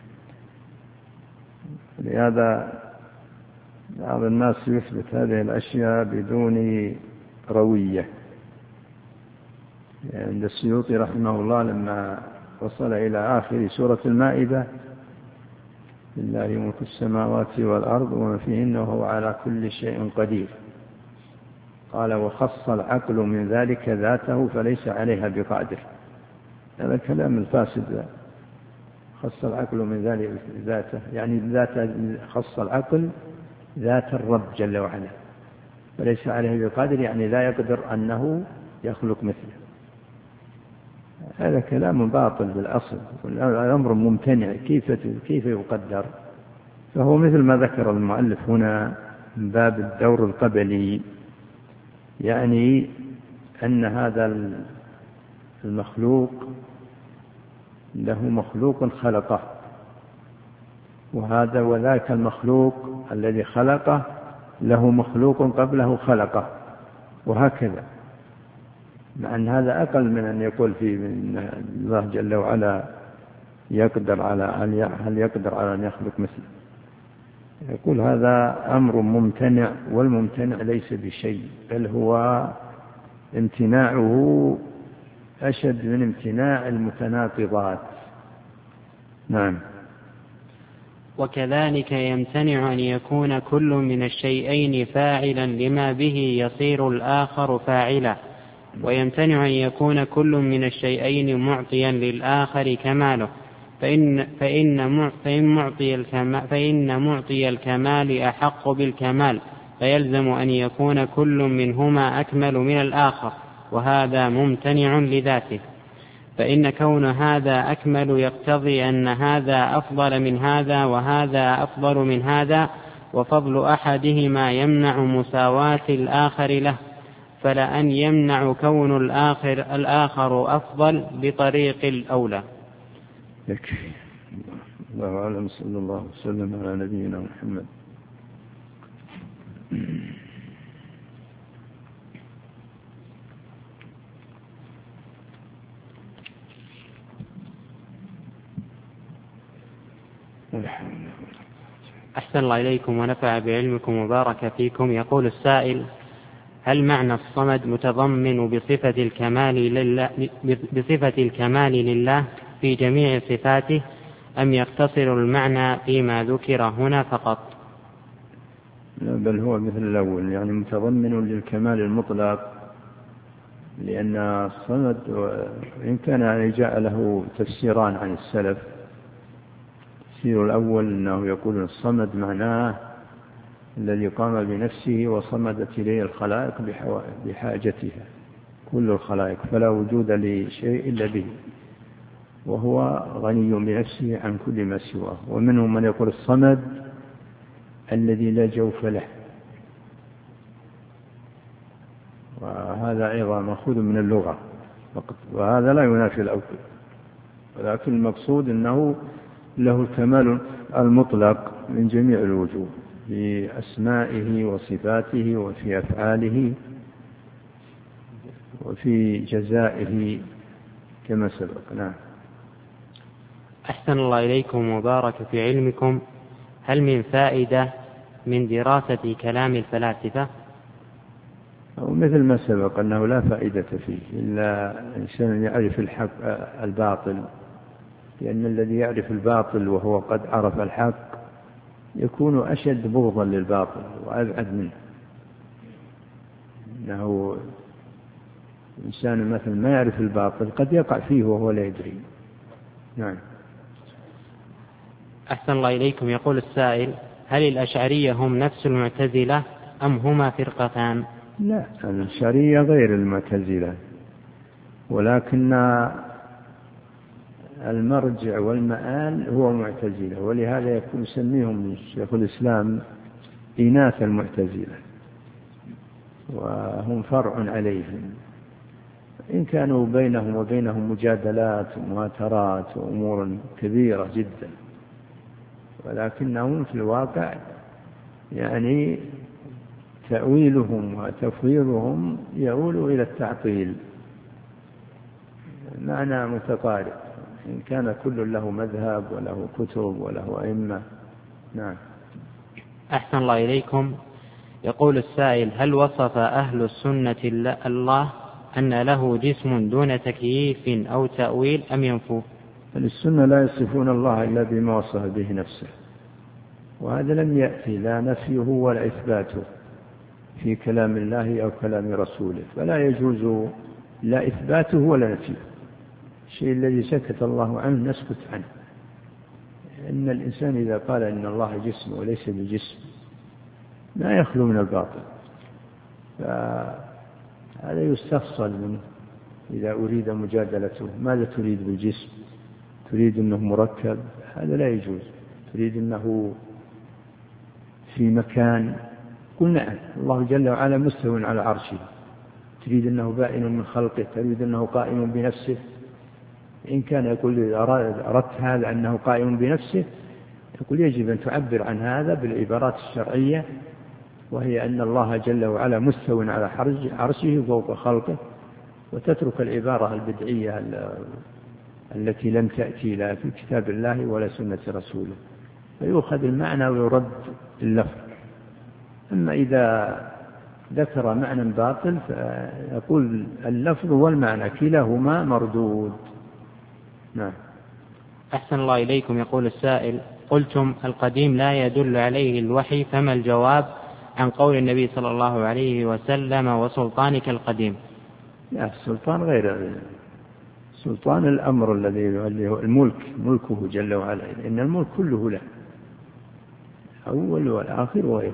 لهذا بعض الناس يثبت هذه الأشياء بدون روية. عند يعني السيوطي رحمه الله لما وصل إلى آخر سورة المائدة لله ملك السماوات والأرض وما فيهن وهو على كل شيء قدير، قال وخص العقل من ذلك ذاته فليس عليها بقادر. هذا كلام الفاسد، خص العقل من ذلك ذاته يعني ذات خص العقل ذات الرب جل وعلا فليس عليه بقادر، يعني لا يقدر أنه يخلق مثله. هذا كلام باطل بالأصل، الأمر ممتنع، كيف كيف يقدر؟ فهو مثل ما ذكر المؤلف هنا من باب الدور القبلي، يعني أن هذا المخلوق له مخلوق خلقه، وهذا وذاك المخلوق الذي خلقه له مخلوق قبله خلقه، وهكذا. مع أن هذا أقل من أن يقول في من الله جل وعلا يقدر على هل يقدر على أن يخلق مثله. يقول هذا أمر ممتنع، والممتنع ليس بشيء، بل هو امتناعه أشد من امتناع المتناقضات. نعم. وكذلك يمتنع أن يكون كل من الشيئين فاعلا لما به يصير الآخر فاعلا، ويمتنع أن يكون كل من الشيئين معطيا للآخر كماله، فإن, فإن, فإن, معطي الكمال فإن معطي الكمال أحق بالكمال، فيلزم أن يكون كل منهما أكمل من الآخر، وهذا ممتنع لذاته. فإن كون هذا أكمل يقتضي أن هذا أفضل من هذا وهذا أفضل من هذا، وفضل أحدهما يمنع مساواة الآخر له، فلأن يمنع كون الآخر, الآخر أفضل بطريق الأولى. يكفي. الله أعلم. صلى الله وسلم على نبينا محمد. أحسن الله إليكم ونفع بعلمكم وبارك فيكم. يقول السائل: هل معنى الصمد متضمن بصفة الكمال لله, بصفة الكمال لله في جميع صفاته، أم يقتصر المعنى فيما ذكر هنا فقط؟ لا، بل هو مثل الأول، يعني متضمن للكمال المطلق، لأن الصمد إن كان يعني جاء له تفسيران عن السلف، التفسير الأول أنه يقول الصمد معناه الذي قام بنفسه وصمدت إليه الخلائق بحاجتها، كل الخلائق، فلا وجود لشيء إلا به، وهو غني بنفسه عن كل ما سواه. ومنهم من يقول الصمد الذي لا جوف له، وهذا أيضا مأخوذ من اللغة، وهذا لا ينافي الأول، ولكن المقصود أنه له الكمال المطلق من جميع الوجوه في أسمائه وصفاته وفي أفعاله وفي جزائه كما سبق. نعم. أحسن الله إليكم وبارك في علمكم. هل من فائدة من دراسة كلام الفلاسفة؟ ومثل ما سبق أنه لا فائدة فيه إلا إنسان يعرف الحق الباطل، لأن الذي يعرف الباطل وهو قد عرف الحق يكون أشد بغضا للباطل وأبعد منه. إنه إنسان مثلا ما يعرف الباطل قد يقع فيه وهو لا يدري. نعم. أحسن الله إليكم. يقول السائل: هل الأشعرية هم نفس المعتزلة أم هما فرقتان؟ لا، الأشعرية غير المعتزلة، ولكن المرجع والمآل هو معتزلة، ولهذا يكون يسميهم شيخ الإسلام إناث المعتزلة، وهم فرع عليهم، إن كانوا بينهم وبينهم مجادلات ومهاترات وأمور كبيرة جدا، ولكنهم في الواقع يعني تأويلهم وتفويضهم يؤول إلى التعطيل، معنى متقارب، إن كان كل له مذهب وله كتب وله أئمة. نعم. أحسن الله إليكم. يقول السائل: هل وصف أهل السنة الله أن له جسم دون تكييف أو تأويل أم ينفوه؟ السنة لا يصفون الله إلا بما وصف به نفسه، وهذا لم يأتي لا نفيه ولا إثباته في كلام الله أو كلام رسوله، فلا يجوز لا إثباته ولا نفيه. الشيء الذي سكت الله عنه نسكت عنه. إن الإنسان إذا قال إن الله جسم وليس بجسم لا يخلو من الباطل، فهذا يستفصل منه إذا أريد مجادلته. ماذا تريد بالجسم؟ تريد أنه مركب؟ هذا لا يجوز. تريد أنه في مكان؟ قل نعم، الله جل وعلا مستو على عرشه. تريد أنه بائن من خلقه؟ تريد أنه قائم بنفسه؟ إن كان يقول أردت هذا أنه قائم بنفسه، يقول يجب أن تعبر عن هذا بالعبارات الشرعية، وهي أن الله جل وعلا مستو على عرشه فوق خلقه، وتترك العبارة البدعية التي لم تأتي لا في كتاب الله ولا سنة رسوله، فيؤخذ المعنى ويرد اللفظ. أما إذا ذكر معنى باطل فيقول اللفظ والمعنى كلاهما مردود. نعم. أحسن الله إليكم. يقول السائل: قلتم القديم لا يدل عليه الوحي، فما الجواب عن قول النبي صلى الله عليه وسلم: وسلطانك القديم؟ لا، السلطان غير سلطان الأمر الذي هو الملك، ملكه جل وعلا، إن الملك كله له، أول والآخر وغيره.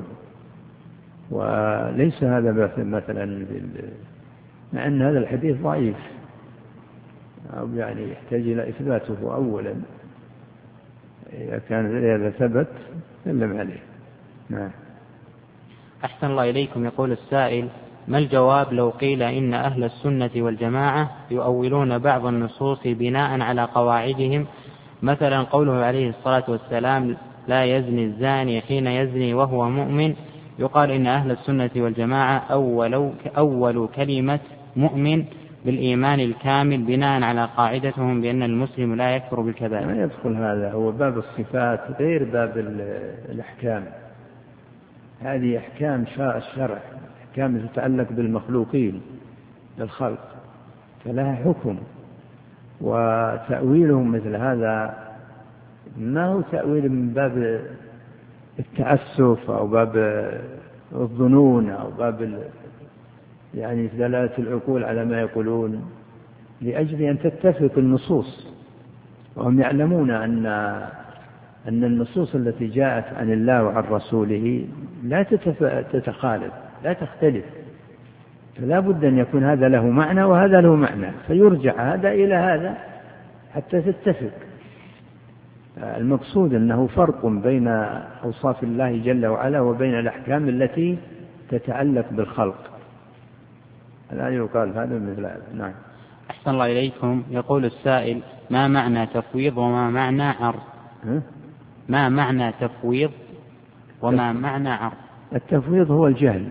وليس هذا مثلا، مع أن هذا الحديث ضعيف أو يعني يحتاج إلى إثباته أولا، إذا كان هذا ثبت سلم عليه. نعم. أحسن الله إليكم. يقول السائل: ما الجواب لو قيل إن أهل السنة والجماعة يؤولون بعض النصوص بناء على قواعدهم، مثلا قوله عليه الصلاة والسلام: لا يزني الزاني حين يزني وهو مؤمن، يقال إن أهل السنة والجماعة أول, أول كلمة مؤمن بالإيمان الكامل بناء على قاعدتهم بأن المسلم لا يكفر بالكبائر. ما يدخل هذا، هو باب الصفات غير باب الأحكام. هذه أحكام الشرع، أحكام تتعلق بالمخلوقين للخلق، فلها حكم، وتأويلهم مثل هذا ما هو تأويل من باب التعسف أو باب الظنون أو باب يعني دلالة العقول على ما يقولون، لأجل أن تتفق النصوص، وهم يعلمون أن أن النصوص التي جاءت عن الله وعن رسوله لا تتخالف لا تختلف، فلا بد أن يكون هذا له معنى وهذا له معنى، فيرجع هذا إلى هذا حتى تتفق. المقصود أنه فرق بين أوصاف الله جل وعلا وبين الأحكام التي تتعلق بالخلق. لا يقال هذا مثل هذا. نعم. أحسن الله إليكم. يقول السائل: ما معنى تفويض وما معنى عرض؟ ما معنى تفويض وما معنى عرض؟ التفويض هو الجهل،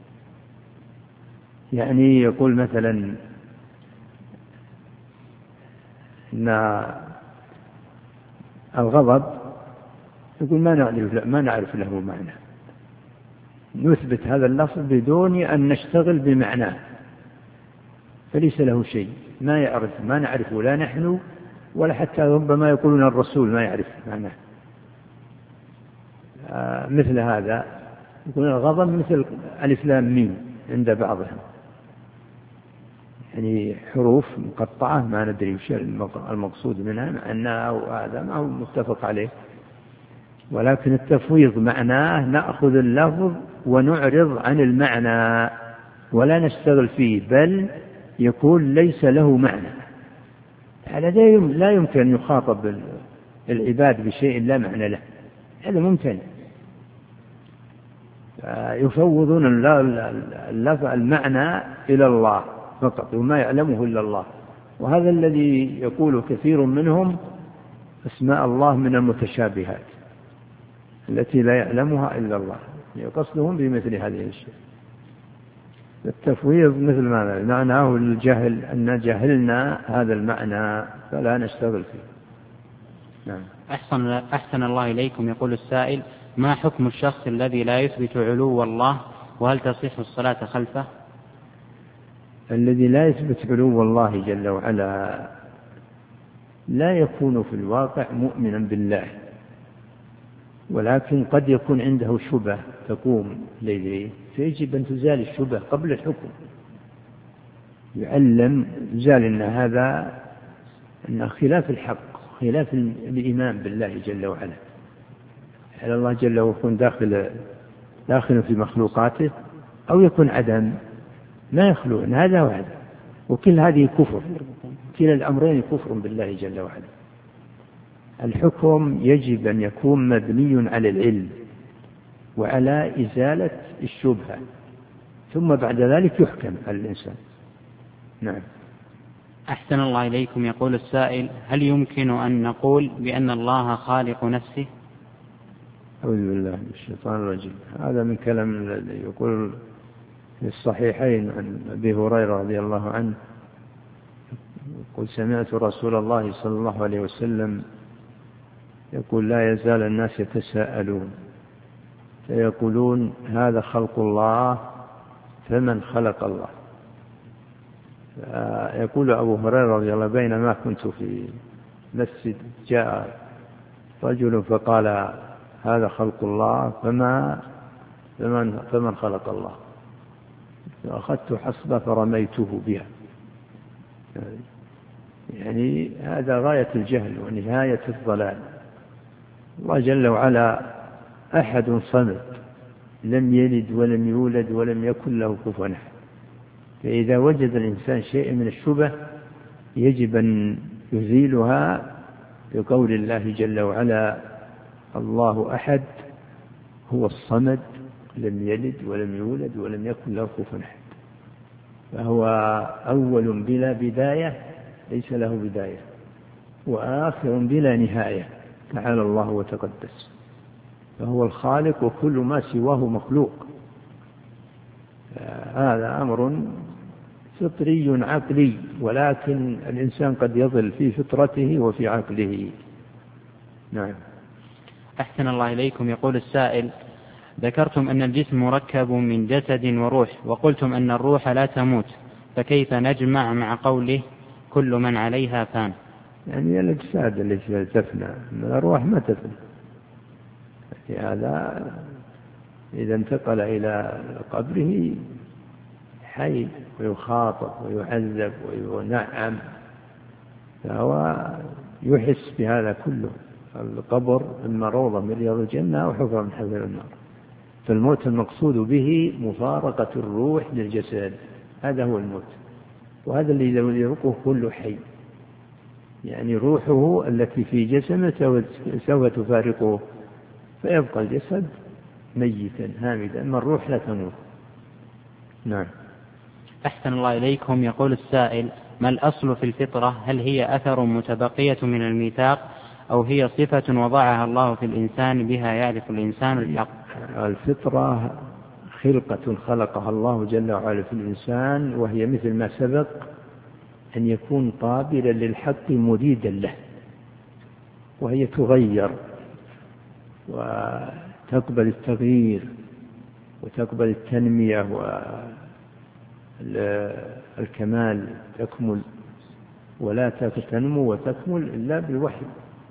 يعني يقول مثلا إن الغضب يقول ما نعرف ما نعرف له معنى، نثبت هذا اللفظ بدون أن نشتغل بمعناه، فليس له شيء، ما يعرف ما نعرفه لا نحن ولا حتى ربما يقولون الرسول ما يعرف معناه. آه مثل هذا يقول الغضب مثل ألف لام ميم عند بعضهم، يعني حروف مقطعة ما ندري وش المقصود منها، مع أنها أو هذا ما هو متفق عليه. ولكن التفويض معناه نأخذ اللفظ ونعرض عن المعنى ولا نشتغل فيه، بل يكون ليس له معنى. هذا لا يمكن أن يخاطب العباد بشيء لا معنى له، هذا ممتنع. يفوضون المعنى إلى الله فقط وما يعلمه إلا الله، وهذا الذي يقول كثير منهم أسماء الله من المتشابهات التي لا يعلمها إلا الله، قصدهم بمثل هذه الشيء. التفويض مثل ما معناه الجهل، أن جهلنا هذا المعنى فلا نشتغل فيه. نعم. أحسن, أحسن الله إليكم. يقول السائل: ما حكم الشخص الذي لا يثبت علو الله، وهل تصح الصلاة خلفه؟ الذي لا يثبت علو الله جل وعلا لا يكون في الواقع مؤمنا بالله، ولكن قد يكون عنده شبهة تقوم لديه، فيجب أن تزال الشبهة قبل الحكم، يعلم زال أن هذا أن خلاف الحق، خلاف الإيمان بالله جل وعلا. هل الله جل وعلا يكون داخل داخل في مخلوقاته أو يكون عدم؟ ما يخلون هذا وهذا، وكل هذه كفر، كلا الأمرين كفر بالله جل وعلا. الحكم يجب أن يكون مبني على العلم وعلى إزالة الشبهة، ثم بعد ذلك يحكم على الإنسان. نعم. أحسن الله إليكم. يقول السائل: هل يمكن أن نقول بأن الله خالق نفسه؟ أعوذ بالله من الشيطان الرجيم. هذا من كلام الذي يقول في الصحيحين عن أبي هريرة رضي الله عنه يقول: سمعت رسول الله صلى الله عليه وسلم يقول: لا يزال الناس يتساءلون فيقولون هذا خلق الله فمن خلق الله. يقول أبو هريرة رضي الله: بينما كنت في مسجد جاء رجل فقال هذا خلق الله فما فمن, فمن خلق الله، فأخذت حصبة فرميته بها. يعني هذا غاية الجهل ونهاية الضلال. الله جل وعلا أحد صمد لم يلد ولم يولد ولم يكن له كفوا أحد، فإذا وجد الإنسان شيء من الشبه يجب أن يزيلها بقول الله جل وعلا: الله أحد هو الصمد لم يلد ولم يولد ولم يكن له كفوا أحد، فهو أول بلا بداية ليس له بداية، وآخر بلا نهاية تعالى الله وتقدس، فهو الخالق وكل ما سواه مخلوق. هذا أمر فطري عقلي، ولكن الإنسان قد يضل في فطرته وفي عقله. نعم. أحسن الله إليكم. يقول السائل: ذكرتم أن الجسم مركب من جسد وروح، وقلتم أن الروح لا تموت، فكيف نجمع مع قوله كل من عليها فان؟ يعني الأجساد التي تفنى، الأرواح ما تفنى. هذا إذا انتقل إلى قبره حي ويخاطب ويعذب وينعم، فهو يحس بهذا كله، القبر إما روضة من رياض الجنة أو حفرة من حفر النار. فالموت المقصود به مفارقة الروح للجسد، هذا هو الموت، وهذا اللي يذوقه كل حي، يعني روحه التي في جسمه سوف تفارقه فيبقى الجسد ميتا هامدا، أما الروح لا تموت. نعم. أحسن الله إليكم. يقول السائل: ما الأصل في الفطرة؟ هل هي أثر متبقية من الميثاق أو هي صفة وضعها الله في الإنسان بها يعرف الإنسان الحق؟ الفطرة خلقة خلقها الله جل وعلا في الإنسان، وهي مثل ما سبق أن يكون قابلا للحق مريدا له، وهي تغير وتقبل التغيير وتقبل التنمية والكمال تكمل، ولا تنمو وتكمل إلا بالوحي.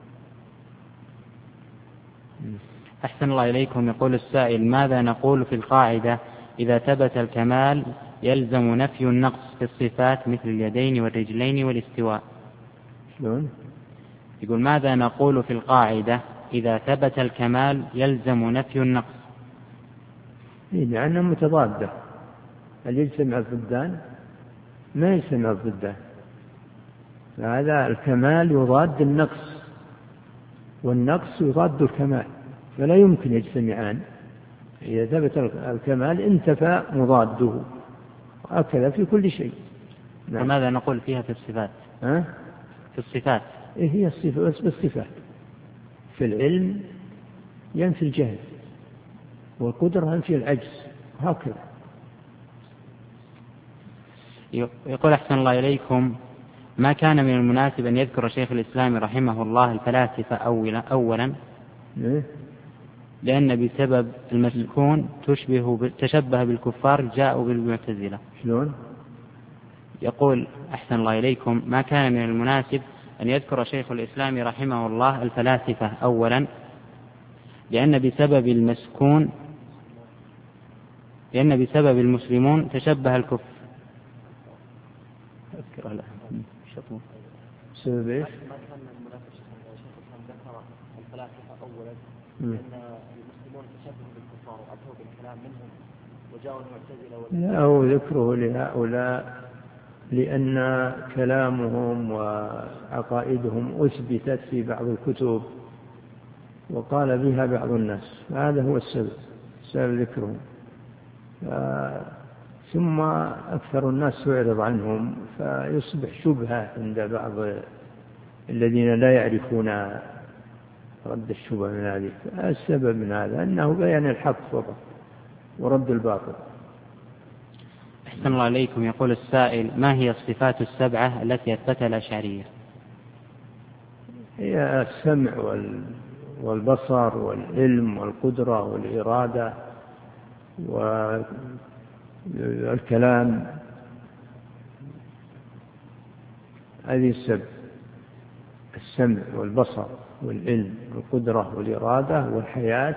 أحسن الله إليكم. يقول السائل: ماذا نقول في القاعدة إذا ثبت الكمال يلزم نفي النقص في الصفات مثل اليدين والرجلين والاستواء؟ شلون؟ يقول: ماذا نقول في القاعدة إذا ثبت الكمال يلزم نفي النقص؟ لأنها متضادة. هل يجتمع الضدان؟ ما يجتمع الضدان. فهذا الكمال يضاد النقص، والنقص يضاد الكمال، فلا يمكن يجتمعان. إذا ثبت الكمال انتفى مضاده، وهكذا في كل شيء. نعم. وماذا نقول فيها في الصفات؟ ها؟ في الصفات إيه هي الصفات؟ بس بالصفات. في العلم ينفي الجهل، والقدرة ينفي العجز، هكذا. يقول: أحسن الله إليكم، ما كان من المناسب أن يذكر شيخ الإسلام رحمه الله الفلاسفة أولا, أولا إيه؟ لأن بسبب المسكون تشبه تشبه بالكفار جاءوا بالمعتزلة. شلون؟ يقول: أحسن الله إليكم، ما كان من المناسب أن يذكر شيخ الإسلام رحمه الله الفلاسفة أولا لأن بسبب المسكون لأن بسبب المسلمون تشبه الكفر. أذكر له شطور. بسبب إيش؟ ما كان من المناسب شيخ الإسلام ذكر الفلاسفة أولا لأن المسلمون تشبهوا بالكفار وأتوا بالكلام منهم وجاءوا المعتزلة. لا، أو ذكره لهؤلاء لأن كلامهم وعقائدهم أثبتت في بعض الكتب وقال بها بعض الناس، هذا هو السبب سبب ذكرهم. ثم أكثر الناس يعرض عنهم فيصبح شبهة عند بعض الذين لا يعرفون رد الشبهة من هذه. السبب من هذا أنه بيان الحق فقط ورد الباطل. أحسن الله عليكم. يقول السائل: ما هي الصفات السبعة التي أثبتها الأشعرية؟ هي السمع والبصر والعلم والقدرة والإرادة والكلام، هذه السبع: السمع والبصر والعلم والقدرة والإرادة والحياة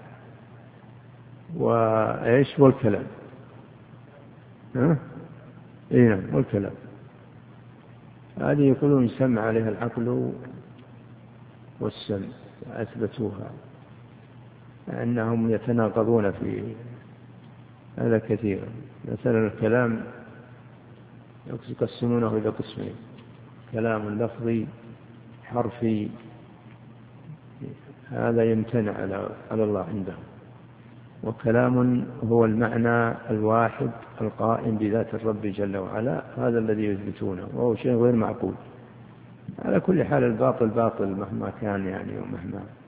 وإيش والكلام. ها؟ إيه نعم، والكلام. هذه يقولون سمع عليها العقل والسمع، أثبتوها، أنهم يتناقضون في هذا كثيرا. مثلا الكلام يقسمونه إلى قسمين: كلام لفظي حرفي، هذا يمتنع على الله عندهم، وكلام هو المعنى الواحد القائم بذات الرب جل وعلا، هذا الذي يثبتونه، وهو شيء غير معقول. على كل حال الباطل باطل مهما كان يعني ومهما